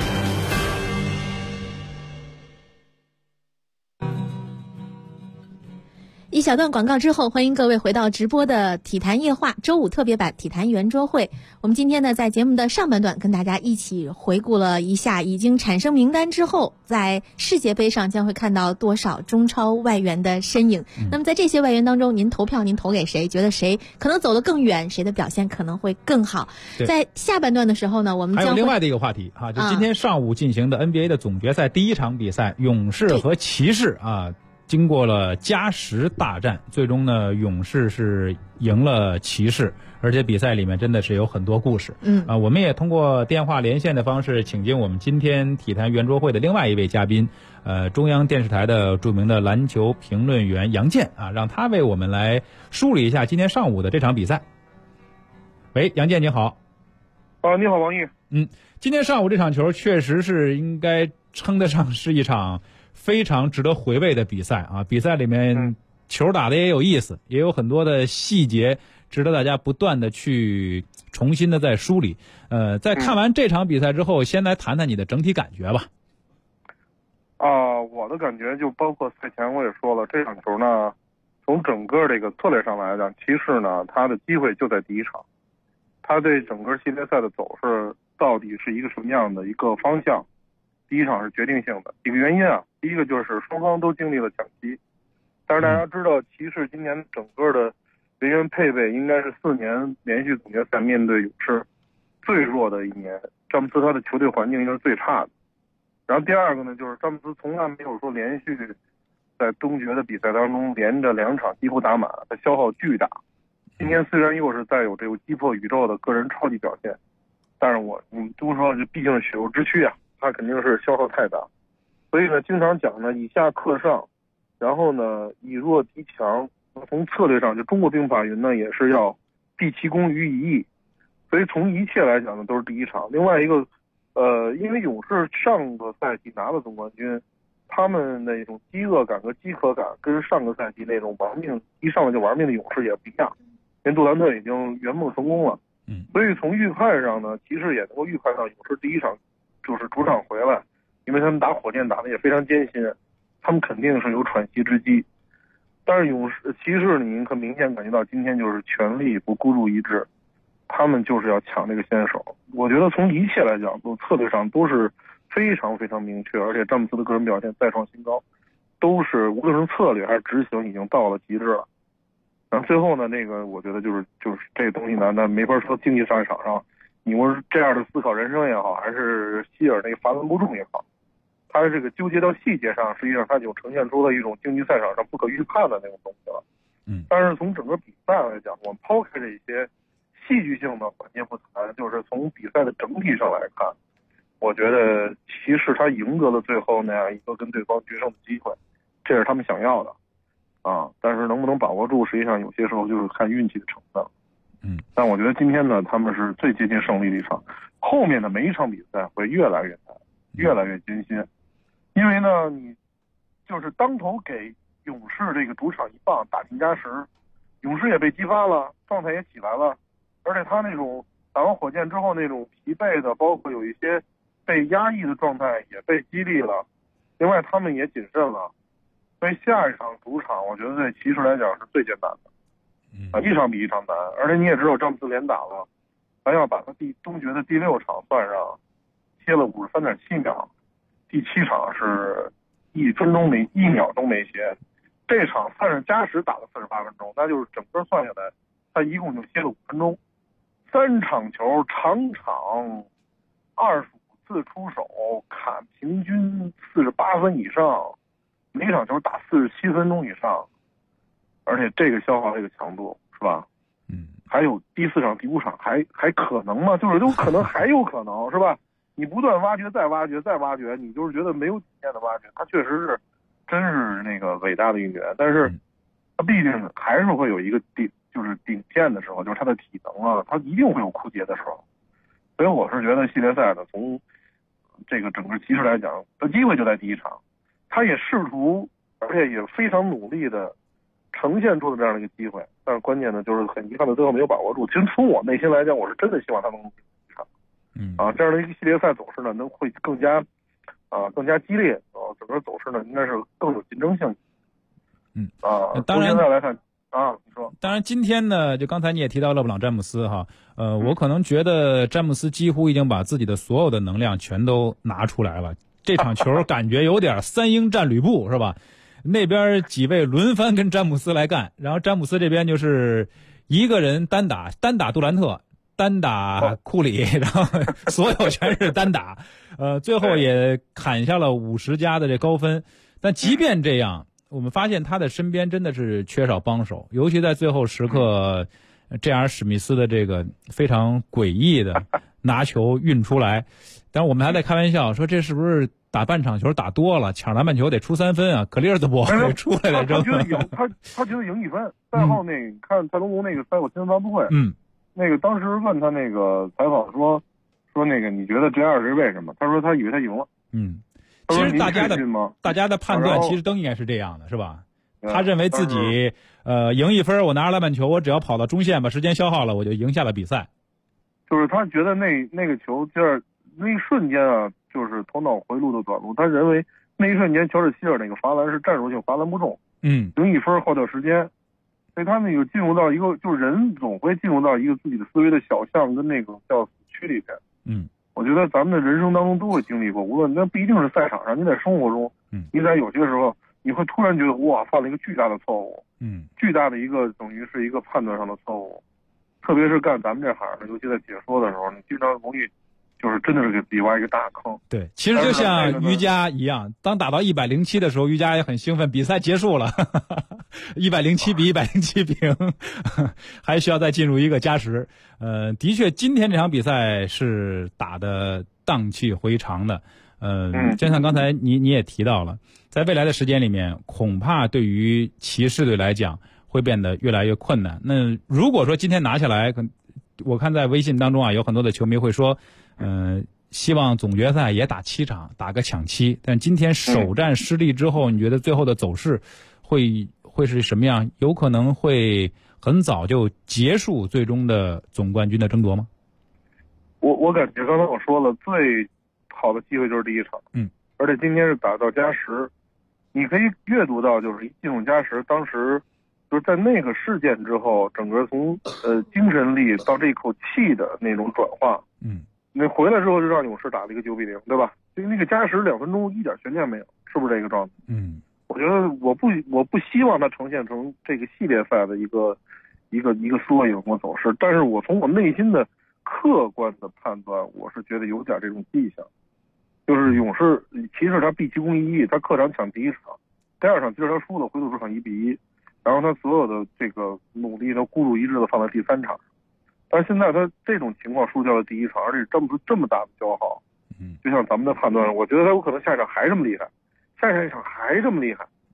一小段广告之后，欢迎各位回到直播的体坛夜话周5特别版体坛圆桌会。我们今天呢，在节目的上半段跟大家一起回顾了一下已经产生名单之后，在世界杯上将会看到多少中超外援的身影。那么在这些外援当中，您投票您投给谁？觉得谁可能走得更远，谁的表现可能会更好？在下半段的时候呢，我们将还有另外的一个话题哈，就今天上午进行的 NBA 的总决赛第一场比赛，勇士和骑士啊。经过了加时大战，最终呢，勇士是赢了骑士，而且比赛里面真的是有很多故事。我们也通过电话连线的方式，请进我们今天体坛圆桌会的另外一位嘉宾，中央电视台的著名的篮球评论员杨健啊，让他为我们来梳理一下今天上午的这场比赛。喂，杨健你好。 你好，王毅。 今天上午这场球确实是应该称得上是一场非常值得回味的比赛啊！比赛里面球打的也有意思，也有很多的细节值得大家不断的去重新的再梳理。在看完这场比赛之后，先来谈谈你的整体感觉吧。 我的感觉就包括赛前我也说了，这场球呢，从整个这个策略上来讲，骑士呢他的机会就在第一场，他对整个系列赛的走势到底是一个什么样的一个方向？第一场是决定性的，几个原因啊。第一个就是双方都经历了抢七，但是大家知道骑士今年整个的人员配备应该是4年连续总决赛面对勇士最弱的一年，詹姆斯他的球队环境应该是最差的。然后第二个呢，就是詹姆斯从来没有说连续在东决的比赛当中连着2场几乎打满，他消耗巨大。今天虽然又是带有这个击破宇宙的个人超级表现，但是我们都说这毕竟是血肉之躯啊，他肯定是消耗太大。所以呢，经常讲呢，以下克上，然后呢，以弱敌强。从策略上，就中国兵法云呢，也是要毕其功于一役。所以从一切来讲呢，都是第一场。另外一个，因为勇士上个赛季拿了总冠军，他们那种饥饿感和饥渴感跟上个赛季那种玩命一上来就玩命的勇士也不一样。因为杜兰特已经圆梦成功了，所以从预判上呢，骑士也能够预判到勇士第一场就是主场回来，因为他们打火箭打得也非常艰辛，他们肯定是有喘息之机。但是骑士你可明显感觉到今天就是全力不孤注一掷，他们就是要抢这个先手。我觉得从一切来讲，策略上都是非常非常明确，而且詹姆斯的个人表现再创新高，都是无论是策略还是执行已经到了极致了。然后最后呢，那个我觉得就是这个东西呢，那没法说竞技赛场上，你说这样的思考人生也好，还是希尔那个罚篮不中也好，他这个纠结到细节上，实际上他就呈现出了一种竞技赛场上不可预判的那种东西了。但是从整个比赛来讲，我们抛开这些戏剧性的环节不谈，就是从比赛的整体上来看，我觉得骑士他赢得了最后那样一个跟对方决胜的机会， 这是他们想要的啊。但是能不能把握住，实际上有些时候就是看运气的成分。但我觉得今天呢，他们是最接近胜利的一场，后面的每一场比赛会越来越难，越来越艰辛，因为呢，你就是当头给勇士这个主场一棒打进加时，勇士也被激发了，状态也起来了，而且他那种打完火箭之后那种疲惫的，包括有一些被压抑的状态也被激励了，另外他们也谨慎了，所以下一场主场我觉得对骑士来讲是最艰难的。一场比一场难，而且你也知道詹姆斯连打了，咱要把他东决的第6场算上，歇了53.7秒，第7场是1秒钟没歇，这场算是加时打了48分钟，那就是整个算下来，他一共就歇了5分钟，3场球场场25次出手，砍平均48分以上，每场球打47分钟以上。而且这个消耗这个强度是吧？还有第4场、第5场还可能吗？就是有可能，还有可能是吧？你不断挖掘，再挖掘，再挖掘，你就是觉得没有底线的挖掘。他确实是，真是那个伟大的运动员，但是他毕竟还是会有一个顶线的时候，就是他的体能啊，他一定会有枯竭的时候。所以我是觉得系列赛呢，从这个整个骑士来讲，他机会就在第1场，他也试图，而且也非常努力的呈现出了这样的一个机会，但是关键呢，就是很遗憾的最后没有把握住。其实从我内心来讲，我是真的希望他能赢一场，这样的一个系列赛走势呢，会更加激烈，整个走势呢应该是更有竞争性。 当然现在来看你说， 当然今天呢，就刚才你也提到勒布朗詹姆斯哈，我可能觉得詹姆斯几乎已经把自己的所有的能量全都拿出来了，这场球感觉有点3英战吕布是吧？那边几位轮番跟詹姆斯来干，然后詹姆斯这边就是一个人单打杜兰特，单打库里，然后所有全是单打，最后也砍下了50加的这高分。但即便这样，我们发现他的身边真的是缺少帮手，尤其在最后时刻，这样史密斯的这个非常诡异的拿球运出来，但是我们还在开玩笑说这是不是打半场球打多了，抢篮板球得出3分啊？克里尔兹波出来了， 他觉得赢，他觉得赢1分。赛后你看蔡东吴那个赛后新闻发布会，那个当时问他那个采访说那个你觉得这2是为什么？他说他以为他赢了。 其实大家的判断其实都应该是这样的，是吧？他认为自己赢1分，我拿着篮板球，我只要跑到中线把时间消耗了，我就赢下了比赛。 就是他觉得那个球就是那一瞬间啊，就是头脑回路的短路，他认为那一瞬间乔治希尔那个罚篮是战术性罚篮不中，赢1分耗掉时间，所以他那个进入到一个就是人总会进入到一个自己的思维的小巷跟那个叫死区里边。我觉得咱们的人生当中都会经历过，无论那不一定是赛场上，你在生活中，你在有些时候你会突然觉得哇，犯了一个巨大的错误，巨大的一个等于是一个判断上的错误，特别是干咱们这行的，尤其在解说的时候，你经常容易就是真的是给自己挖一个大坑。 对，其实就像瑜伽一样，当打到107的时候，瑜伽也很兴奋，比赛结束了，107比107平，还需要再进入一个加时。的确，今天这场比赛是打的荡气回肠的。就像刚才你也提到了，在未来的时间里面，恐怕对于骑士队来讲会变得越来越困难。那如果说今天拿下来，我看在微信当中啊，有很多的球迷会说，希望总决赛也打7场，打个抢7。但今天首战失利之后，你觉得最后的走势会是什么样？有可能会很早就结束最终的总冠军的争夺吗？ 我感觉刚才我说了，最好的机会就是第1场，而且今天是打到加时，你可以阅读到就是一进入加时，当时就是在那个事件之后，整个从精神力到这口气的那种转化，那回来之后就让勇士打了一个9比0，对吧？所以那个加时2分钟一点悬念没有，是不是这个状态？我觉得我不希望它呈现成这个系列赛的一个缩影或走势，但是我从我内心的客观的判断，我是觉得有点这种迹象，就是勇士骑士他毕其功于一役，他客场抢第1场，第2场即使他输了，回土主场1比1，然后他所有的这个努力都孤注一掷的放在第3场，但是现在他这种情况输掉了第1场，而且这么大的消耗，就像咱们的判断，我觉得他有可能下一场还这么厉害，下一场还这么厉害，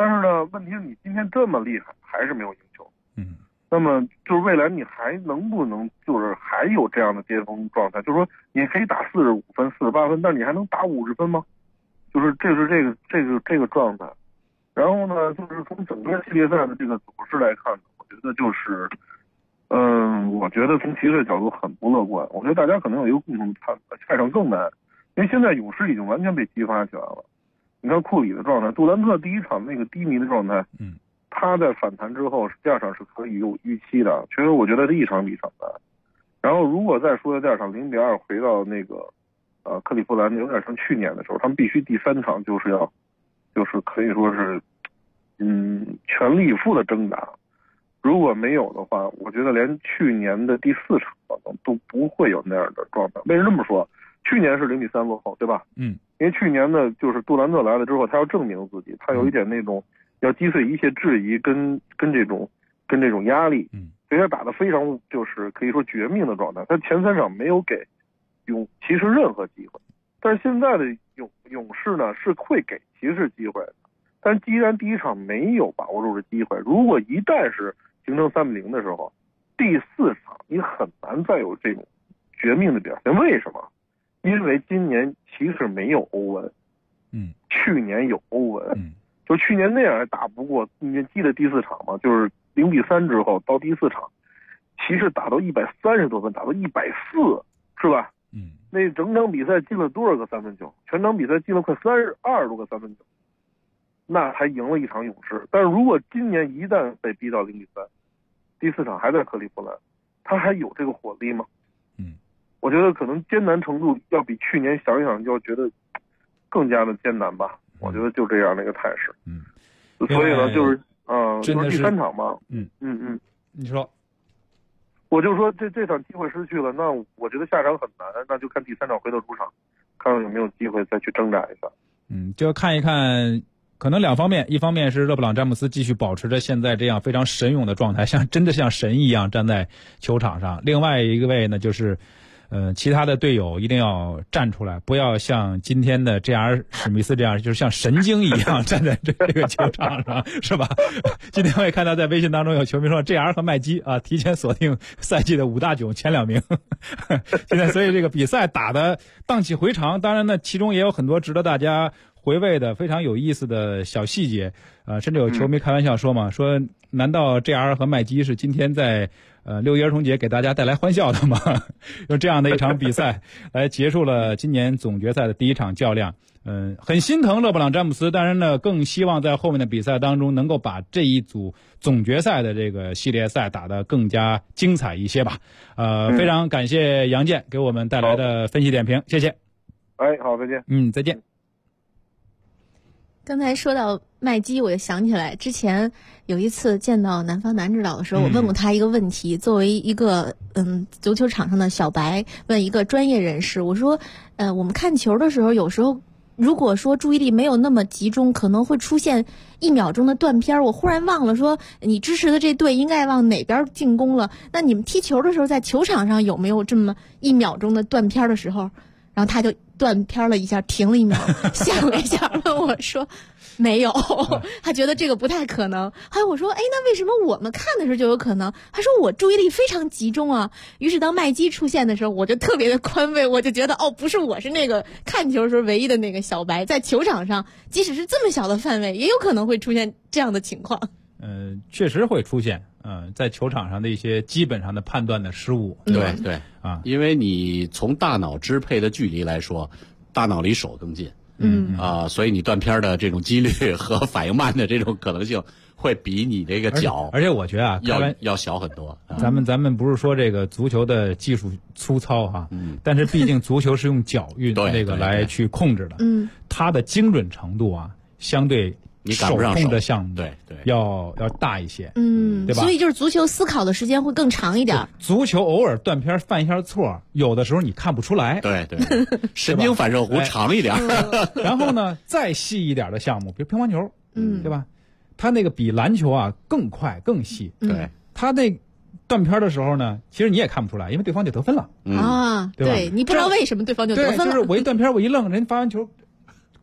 但是呢，问题是你今天这么厉害，还是没有赢球。那么就是未来你还能不能就是还有这样的巅峰状态？就是说你可以打45分、48分，但是你还能打50分吗？就是这个状态。然后呢，就是从整个系列赛的这个走势来看，我觉得就是，我觉得从骑士的角度很不乐观。我觉得大家可能有一个共同看法，下场更难，因为现在勇士已经完全被激发起来了。你看库里的状态，杜兰特第一场那个低迷的状态，他在反弹之后第二场是可以有预期的，确实我觉得这一场比一场难。然后如果再说第二场0-2回到那个克利夫兰，有点像去年的时候，他们必须第3场就是可以说是全力以赴的挣扎。如果没有的话，我觉得连去年的第4场可能都不会有那样的状态。为什么这么说？去年是0-3落后，对吧？因为去年呢，就是杜兰特来了之后，他要证明自己，他有一点那种要击碎一切质疑跟这种压力，所以他打得非常就是可以说绝命的状态。他前3场没有给骑士任何机会，但是现在的勇士呢是会给骑士机会的。但既然第一场没有把握住这机会，如果一旦是形成3-0的时候，第4场你很难再有这种绝命的表现。为什么？因为今年骑士没有欧文，去年有欧文，就去年那样还打不过。你记得第4场吗？就是0-3之后到第4场，骑士打到130多分，打到140，是吧？那整场比赛进了多少个3分球？全场比赛进了快32多个3分球，那还赢了一场勇士。但是如果今年一旦被逼到0-3，第4场还在克利夫兰，他还有这个火力吗？我觉得可能艰难程度要比去年想一想就要觉得更加的艰难吧。我觉得就这样的一个态势。所以呢，就是第3场嘛。 你说， 我就说这场机会失去了，那我觉得下场很难，那就看第3场回到主场，看看有没有机会再去挣扎一下。 就要看一看。可能2方面，一方面是勒布朗詹姆斯继续保持着现在这样非常神勇的状态，真的像神一样站在球场上。另外一位呢，就是其他的队友一定要站出来，不要像今天的 JR 史密斯这样，就是像神经一样站在这个球场上，是吧？今天我也看到在微信当中有球迷说 JR 和麦基提前锁定赛季的5大囧前2名。现在所以这个比赛打得荡气回肠，当然呢，其中也有很多值得大家回味的非常有意思的小细节，甚至有球迷开玩笑说嘛，说难道 JR 和麦基是今天在6一儿童节给大家带来欢笑的吗？用这样的一场比赛来结束了今年总决赛的第1场较量。很心疼勒布朗詹姆斯，当然呢，更希望在后面的比赛当中能够把这一组总决赛的这个系列赛打得更加精彩一些吧。非常感谢杨健给我们带来的分析点评，谢谢。 好，再见。 再见。 刚才说到麦基，我就想起来之前有一次见到南方男指导的时候，我问过他一个问题，作为一个足球场上的小白，问一个专业人士，我说我们看球的时候，有时候如果说注意力没有那么集中，可能会出现1秒钟的断片。我忽然忘了说你支持的这队应该往哪边进攻了，那你们踢球的时候在球场上有没有这么1秒钟的断片的时候？然后他就断片了一下，停了1秒，想了一下，问我说没有，他觉得这个不太可能。还有我说那为什么我们看的时候就有可能？他说我注意力非常集中啊。于是当麦基出现的时候，我就特别的宽慰，我就觉得不是我是那个看球时候唯一的那个小白，在球场上即使是这么小的范围，也有可能会出现这样的情况。 确实会出现在球场上的一些基本上的判断的失误。 对因为你从大脑支配的距离来说，大脑离手更近。所以你断片的这种几率和反应慢的这种可能性会比你这个脚， 而且我觉得要小很多。 咱们不是说这个足球的技术粗糙但是毕竟足球是用脚运这个来去控制的，它的精准程度相对你赶不上手控的项目对要大一些，对吧？ 所以就是足球思考的时间会更长一点。 足球偶尔断片犯一下错，有的时候你看不出来。 对神经反射弧长一点。 然后呢，再细一点的项目，比如乒乓球，对吧？它那个比篮球更快更细。 对， 它那断片的时候呢，其实你也看不出来，因为对方就得分了。 对吧？ 对， 你不知道为什么对方就得分了。 对，就是我一断片，我一愣，人发完球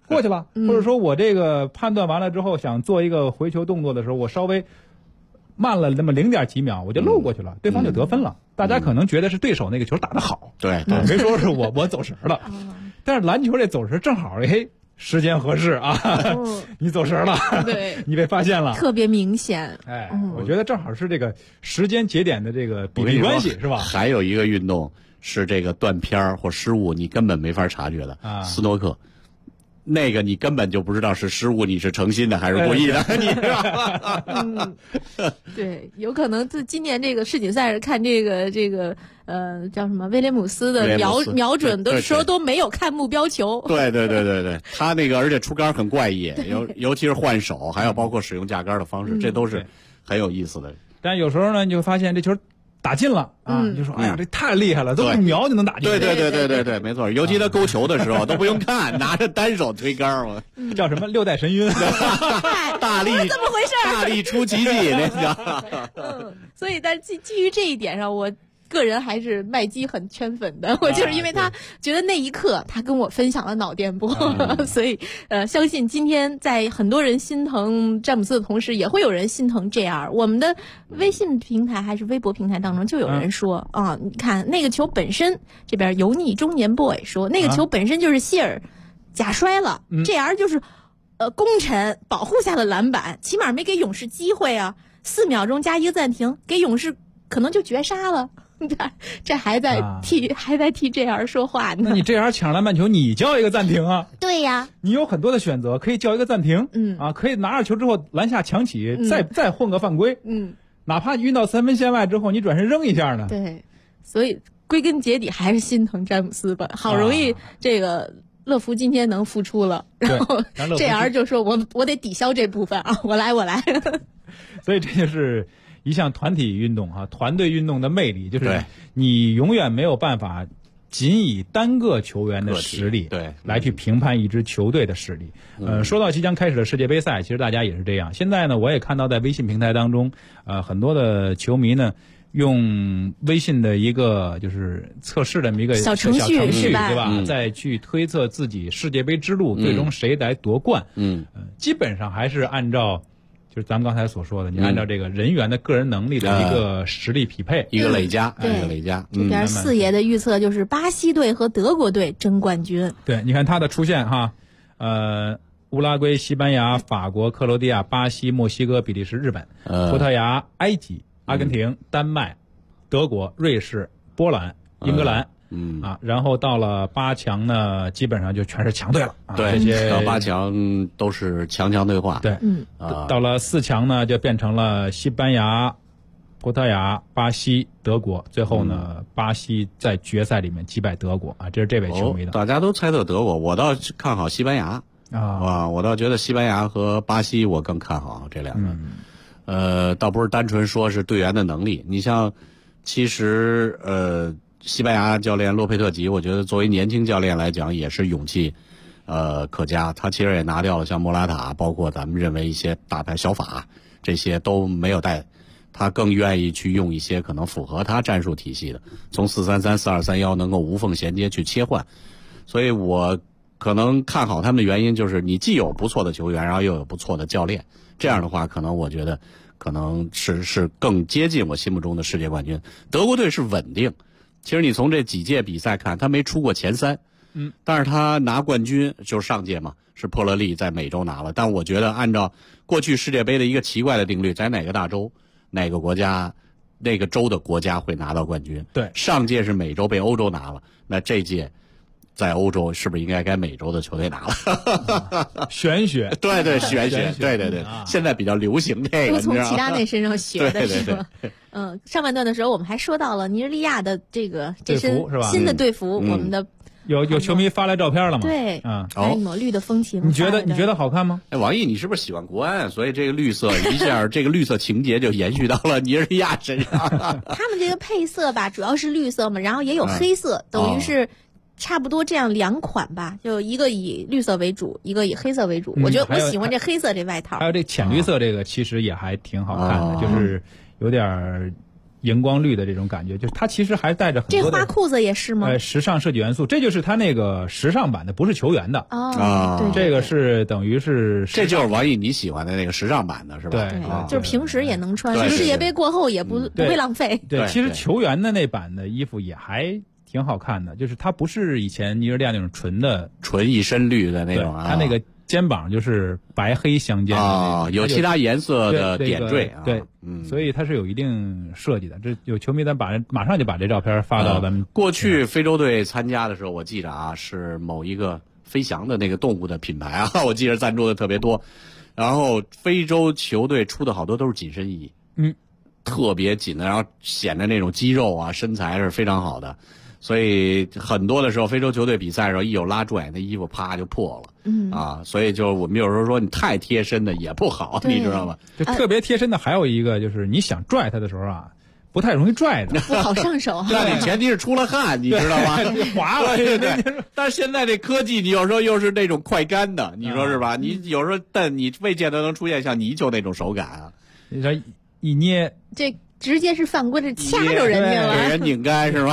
过去了，或者说我这个判断完了之后想做一个回球动作的时候，我稍微慢了那么0.几秒，我就漏过去了，对方就得分了。大家可能觉得是对手那个球打得好， 对， 没说是我走神了。但是篮球这走神正好，时间合适啊，你走神了， 对， 你被发现了， 特别明显。 我觉得正好是这个时间节点的这个比例关系，是吧？ 还有一个运动是这个断片或失误，你根本没法察觉的斯诺克。那个你根本就不知道是失误，你是诚心的还是故意的，你知道吗？ 对，有可能今年这个世锦赛是看这个叫什么威廉姆斯的瞄准的时候都没有看目标球。 对，他那个而且出杆很怪异，尤其是换手，还有包括使用架杆的方式，这都是很有意思的。 但有时候呢，你就发现这球打进了啊，你就说哎呀，这太厉害了，都不瞄就能打进。 对，没错。尤其他勾球的时候都不用看，拿着单手推杆嘛， 叫什么6代神晕， 大力怎么回事？ 大力出奇迹那叫。 所以，但是基于这一点上，我个人还是麦基很圈粉的。我就是因为他觉得那一刻他跟我分享了脑电波，所以相信今天在很多人心疼詹姆斯的同时，也会有人心疼 JR。我们的微信平台还是微博平台当中就有人说你看那个球本身，这边油腻中年 boy 说那个球本身就是希尔假摔了，JR 就是功臣保护下了篮板，起码没给勇士机会啊，4秒钟加一个暂停，给勇士可能就绝杀了。这还在替 JR 说话呢。 那你 JR 抢篮板球，你叫一个暂停啊？ 对呀， 你有很多的选择，可以叫一个暂停，可以拿着球之后篮下抢起，再混个犯规，哪怕运到3分线外之后，你转身扔一下呢？ 对，所以归根结底还是心疼詹姆斯吧，好容易这个乐福今天能复出了，然后 JR 就说我得抵消这部分啊，我来。 所以这就是一项团体运动团队运动的魅力就是你永远没有办法仅以单个球员的实力来去评判一支球队的实力。说到即将开始的世界杯赛，其实大家也是这样。现在呢，我也看到在微信平台当中，很多的球迷呢用微信的一个就是测试的一个小程序对吧？再去推测自己世界杯之路最终谁来夺冠。基本上还是按照。就是咱们刚才所说的，你按照这个人员的个人能力的一个实力匹配， 一个累加， 一个累加。这边四爷的预测就是巴西队和德国队争冠军。 对，你看他的出现乌拉圭、西班牙、法国、克罗地亚、巴西、墨西哥、比利时、日本、葡萄牙、埃及、阿根廷、丹麦、德国、瑞士、波兰、英格兰。然后到了8强呢，基本上就全是强队了。 对， 这些到8强都是强对话。 对，到了4强呢，就变成了西班牙、葡萄牙、巴西、德国。最后呢，巴西在决赛里面击败德国这是这位球迷的。 大家都猜测德国，我倒看好西班牙我倒觉得西班牙和巴西我更看好这两个。倒不是单纯说是队员的能力，你像其实西班牙教练洛佩特吉，我觉得作为年轻教练来讲也是勇气可嘉。他其实也拿掉了像莫拉塔，包括咱们认为一些大牌小法，这些都没有带，他更愿意去用一些可能符合他战术体系的，从4-3-3、4-2-3-1能够无缝衔接去切换。所以我可能看好他们的原因就是你既有不错的球员，然后又有不错的教练，这样的话可能我觉得可能是更接近我心目中的世界冠军。德国队是稳定，其实你从这几届比赛看，他没出过前3，但是他拿冠军就是上届嘛，是破勒利在美洲拿了。但我觉得按照过去世界杯的一个奇怪的定律，在哪个大洲、哪个国家、那个州的国家会拿到冠军？ 对， 上届是美洲被欧洲拿了，那这届在欧洲是不是应该美洲的球队拿了？ 玄学， 对，玄学，对，现在比较流行这个， 都从齐达内身上学的是吧？ 对。 上半段的时候我们还说到了尼日利亚的这身是吧？ 新的队服，我们的有球迷发来照片了吗？ 对，还抹绿的风情。 你觉得好看吗？ 王毅，你是不是喜欢国安？所以这个绿色一下，这个绿色情节就延续到了尼日利亚身上。 他们这个配色吧，主要是绿色嘛，然后也有黑色，等于是差不多这样2款吧，就一个以绿色为主，一个以黑色为主。我觉得我喜欢这黑色这外套。 还有这浅绿色这个其实也还挺好看的，就是有点荧光绿的这种感觉，就是它其实还带着很多的。 这花裤子也是吗？ 时尚设计元素，这就是它那个时尚版的，不是球员的对， 这个是等于是这就是王毅你喜欢的那个时尚版的是吧？ 对，就是平时也能穿，世界杯过后也不会浪费。 对，其实球员的那版的衣服也还挺好看的，就是它不是以前尼日利亚那种纯一身绿的那种它那个肩膀就是白黑相间的有其他颜色的点缀对，所以它是有一定设计的。这有球迷咱马上就把这照片发到咱们。 过去非洲队参加的时候，我记着是某一个飞翔的那个动物的品牌我记着赞助的特别多。然后非洲球队出的好多都是紧身衣，特别紧的，然后显着那种肌肉身材是非常好的。所以很多的时候，非洲球队比赛的时候，一有拉拽，那衣服啪就破了。所以就我们有时候说，你太贴身的也不好，你知道吗？ 就特别贴身的，还有一个就是你想拽它的时候不太容易拽的， 不好上手。 那你前提是出了汗，你知道吗？ 滑了， 对。但是现在这科技，你有时候又是那种快干的，你说是吧？你有时候，但你未见得能出现像泥球那种手感你说一捏这。直接是犯规，这掐着人家了， 给人拧干是吧？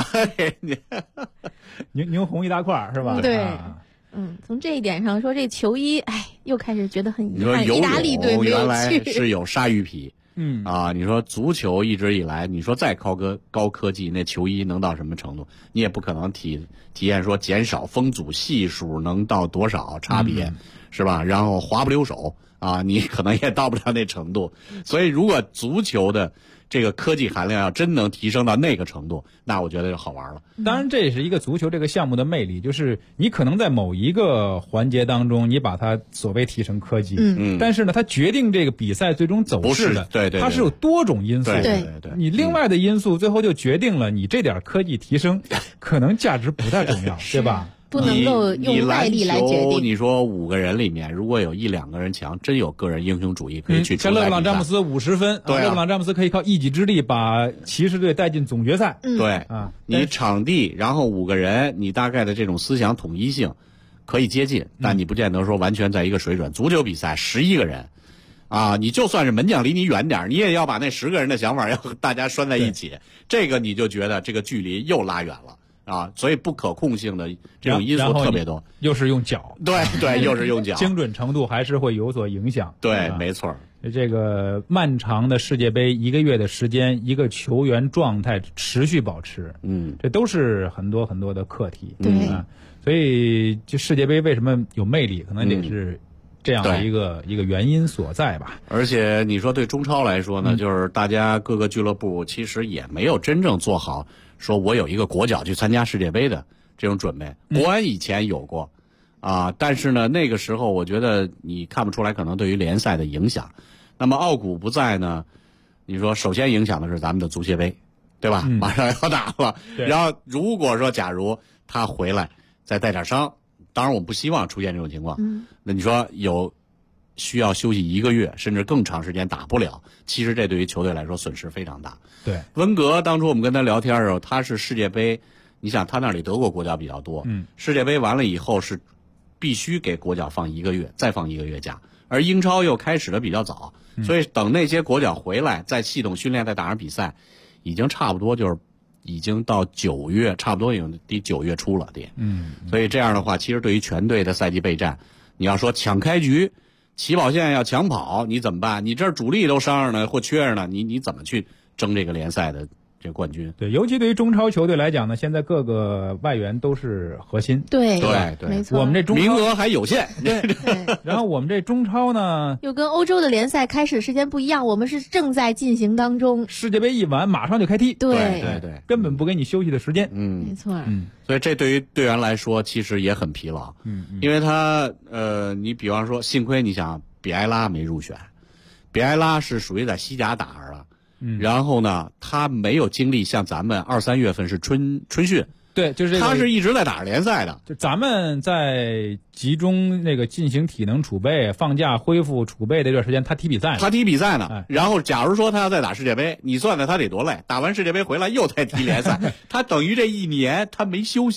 拧红一大块是吧？ 对，从这一点上说，这球衣，又开始觉得很遗憾。 意大利队没有去， 原来是有鲨鱼皮，你说足球一直以来，你说再高科技，那球衣能到什么程度？你也不可能体验说减少风阻系数能到多少差别，是吧？然后滑不溜手你可能也到不了那程度。所以，如果足球的这个科技含量要真能提升到那个程度，那我觉得就好玩了。 当然，这也是一个足球这个项目的魅力，就是你可能在某一个环节当中，你把它所谓提升科技，但是呢，它决定这个比赛最终走势的， 对， 它是有多种因素， 对， 你另外的因素最后就决定了你这点科技提升可能价值不太重要，对吧？ 不能够用外力来决定。 你说5个人里面，如果有1-2个人强，真有个人英雄主义可以去。 像勒布朗詹姆斯50分，勒布朗詹姆斯可以靠一己之力把骑士队带进总决赛。 对你场地，然后5个人，你大概的这种思想统一性可以接近，但你不见得说完全在一个水准。足球比赛11个人你就算是门将离你远点，你也要把那10个人的想法要和大家拴在一起，这个你就觉得这个距离又拉远了。所以不可控性的这种因素特别多， 又是用脚， 对，又是用脚， 精准程度还是会有所影响。 对，没错。 这个漫长的世界杯1个月的时间，一个球员状态持续保持，这都是很多很多的课题。 对， 所以这世界杯为什么有魅力，可能也是这样的一个原因所在吧。 而且你说对中超来说呢，就是大家各个俱乐部其实也没有真正做好。说我有一个国脚去参加世界杯的这种准备，国安以前有过，但是呢，那个时候我觉得你看不出来可能对于联赛的影响。那么奥古不在呢，你说首先影响的是咱们的足协杯，对吧？马上要打了，然后如果说假如他回来再带点伤，当然我们不希望出现这种情况，那你说有需要休息1个月甚至更长时间打不了，其实这对于球队来说损失非常大。 对， 温格当初我们跟他聊天的时候，他是世界杯，你想他那里德国国脚比较多，世界杯完了以后是必须给国脚放1个月，再放1个月假，而英超又开始的比较早，所以等那些国脚回来再系统训练再打上比赛，已经差不多就是已经到9月，差不多已经第9月初了得。所以这样的话，其实对于全队的赛季备战，你要说抢开局。起跑线要抢跑，你怎么办？你这主力都伤着呢，或缺着呢，你怎么去争这个联赛的这个冠军？ 对，尤其对于中超球队来讲呢，现在各个外援都是核心。 对， 没错。 我们这中超名额还有限。 对。然后我们这中超呢， 又跟欧洲的联赛开始时间不一样，我们是正在进行当中。 世界杯一完，马上就开踢。 对， 根本不给你休息的时间。 没错。 所以这对于队员来说其实也很疲劳。因为他你比方说，幸亏你想比埃拉没入选，比埃拉是属于在西甲打着了。然后呢，他没有经历像咱们2、3月份是春训， 对，就是这个， 他是一直在打着联赛的。 就咱们在集中那个进行体能储备、放假恢复储备这段时间，他踢比赛呢。 然后，假如说他要再打世界杯，你算算他得多累？打完世界杯回来又再踢联赛，他等于这1年他没休息。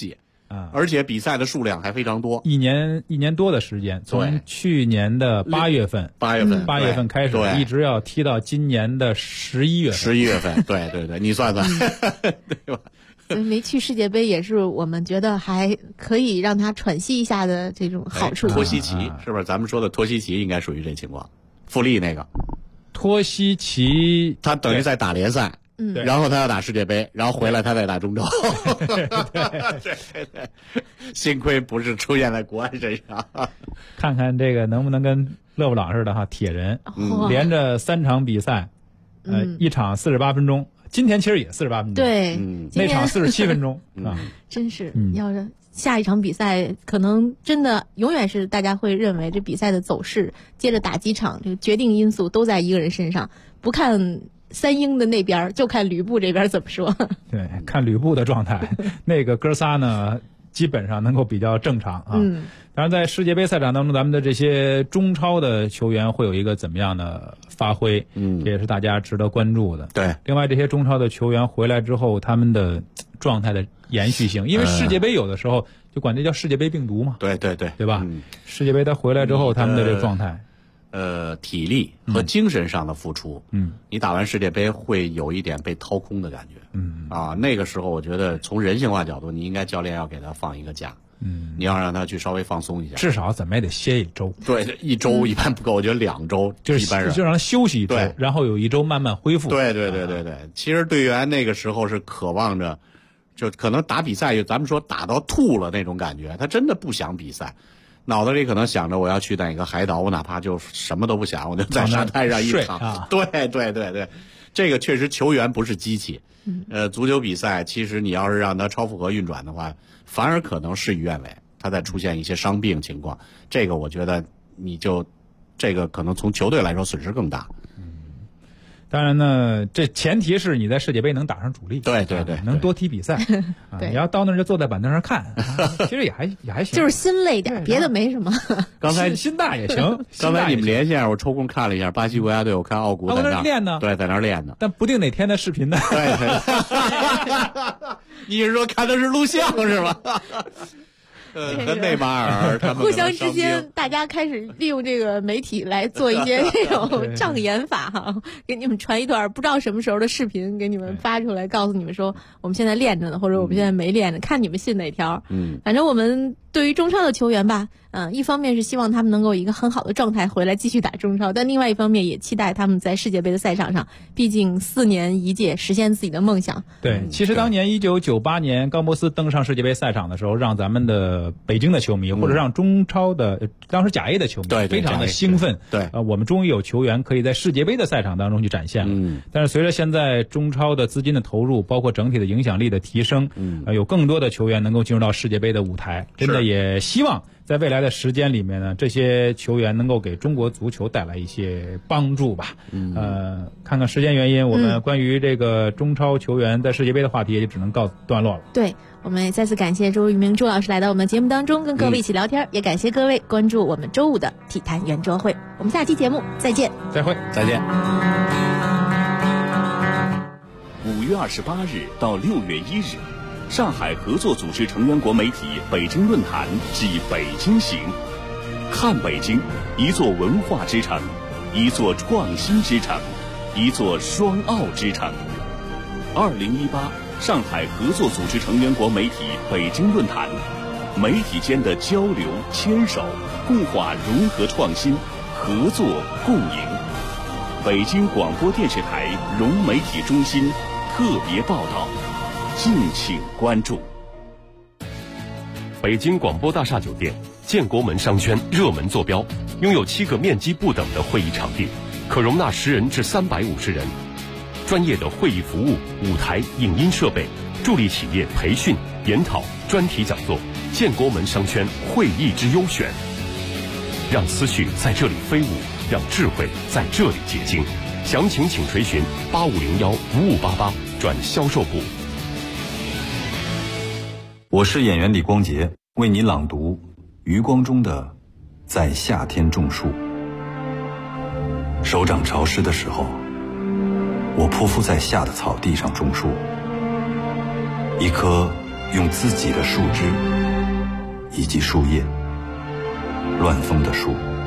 而且比赛的数量还非常多， 一年多的时间，从去年的8月份开始，一直要踢到今年的11月份。 对，你算算，对吧？ 所以没去世界杯也是我们觉得还可以让他喘息一下的这种好处。 托西奇是不是？咱们说的托西奇应该属于这情况。富力那个托西奇， 他等于在打联赛。然后他要打世界杯，然后回来他再打中超。对，幸亏不是出现在国安身上。 看看这个能不能跟勒布朗似的哈，铁人，连着3场比赛，一场48分钟，今天其实也48分钟， 对， 那场47分钟啊， 真是要是下一场比赛，可能真的永远是大家会认为这比赛的走势，接着打几场，这个决定因素都在一个人身上，不看3英的那边，就看吕布这边怎么说。 对，看吕布的状态，那个哥仨呢，基本上能够比较正常啊。当然，在世界杯赛场当中，咱们的这些中超的球员会有一个怎么样的发挥？这也是大家值得关注的。 对， 另外这些中超的球员回来之后，他们的状态的延续性，因为世界杯有的时候就管这叫世界杯病毒嘛。 对吧？世界杯他回来之后，他们的这个状态。 体力和精神上的付出，你打完世界杯会有一点被掏空的感觉，那个时候我觉得从人性化角度，你应该教练要给他放一个假，你要让他去稍微放松一下， 至少怎么也得歇1周。 对，1周一般不够，我觉得2周就是一般人就让他休息1周，然后有1周慢慢恢复。 对，其实队员那个时候是渴望着，就可能打比赛，咱们说打到吐了那种感觉，他真的不想比赛。脑子里可能想着我要去哪个海岛，我哪怕就什么都不想，我就在沙滩上一躺。对，这个确实球员不是机器。足球比赛其实你要是让他超负荷运转的话，反而可能事与愿违，他再出现一些伤病情况，这个我觉得这个可能从球队来说损失更大。 当然呢，这前提是你在世界杯能打上主力， 对， 能多踢比赛。你要到那儿就坐在板凳上看，其实也还行， 就是心累点，别的没什么。 刚才心大也行。 刚才你们连线，我抽空看了一下巴西国家队，我看奥古在那儿练呢， 对，在那儿练呢， 但不定哪天的视频呢。 对，你是说看的是录像是吧？和内马尔他们互相之间，大家开始利用这个媒体来做一些这种障眼法哈，给你们传一段不知道什么时候的视频，给你们发出来，告诉你们说我们现在练着呢，或者我们现在没练着，看你们信哪条。反正我们对于中超的球员吧，一方面是希望他们能够以一个很好的状态回来继续打中超，但另外一方面也期待他们在世界杯的赛场上，毕竟4年一届，实现自己的梦想。 对，其实当年1998年冈波斯登上世界杯赛场的时候，让咱们的北京的球迷，或者让中超的当时甲 A 的球迷非常的兴奋。 对， 我们终于有球员可以在世界杯的赛场当中去展现了。但是随着现在中超的资金的投入，包括整体的影响力的提升，有更多的球员能够进入到世界杯的舞台，真的也希望在未来的时间里面呢，这些球员能够给中国足球带来一些帮助吧。看看时间原因，我们关于这个中超球员在世界杯的话题也就只能告段落了。 对，我们也再次感谢周渝民周老师来到我们节目当中，跟各位一起聊天，也感谢各位关注我们周五的体坛圆桌会。我们下期节目再见， 再会， 再见。 5月28日到6月1日。上海合作组织成员国媒体北京论坛暨北京行，看北京，一座文化之城，一座创新之城，一座双奥之城。2018上海合作组织成员国媒体北京论坛，媒体间的交流、牵手、共话融合创新，合作共赢。北京广播电视台融媒体中心特别报道。敬请关注。 北京广播大厦酒店建国门商圈热门坐标，拥有7个面积不等的会议场地，可容纳10人至350人。专业的会议服务、舞台、影音设备，助力企业培训、研讨、专题讲座。建国门商圈会议之优选，让思绪在这里飞舞，让智慧在这里结晶。详情请垂询8501-5588转销售部。 我是演员李光洁，为你朗读余光中的《在夏天种树》。手掌潮湿的时候，我匍匐在夏的草地上种树，一棵用自己的树枝以及树叶，乱疯的树。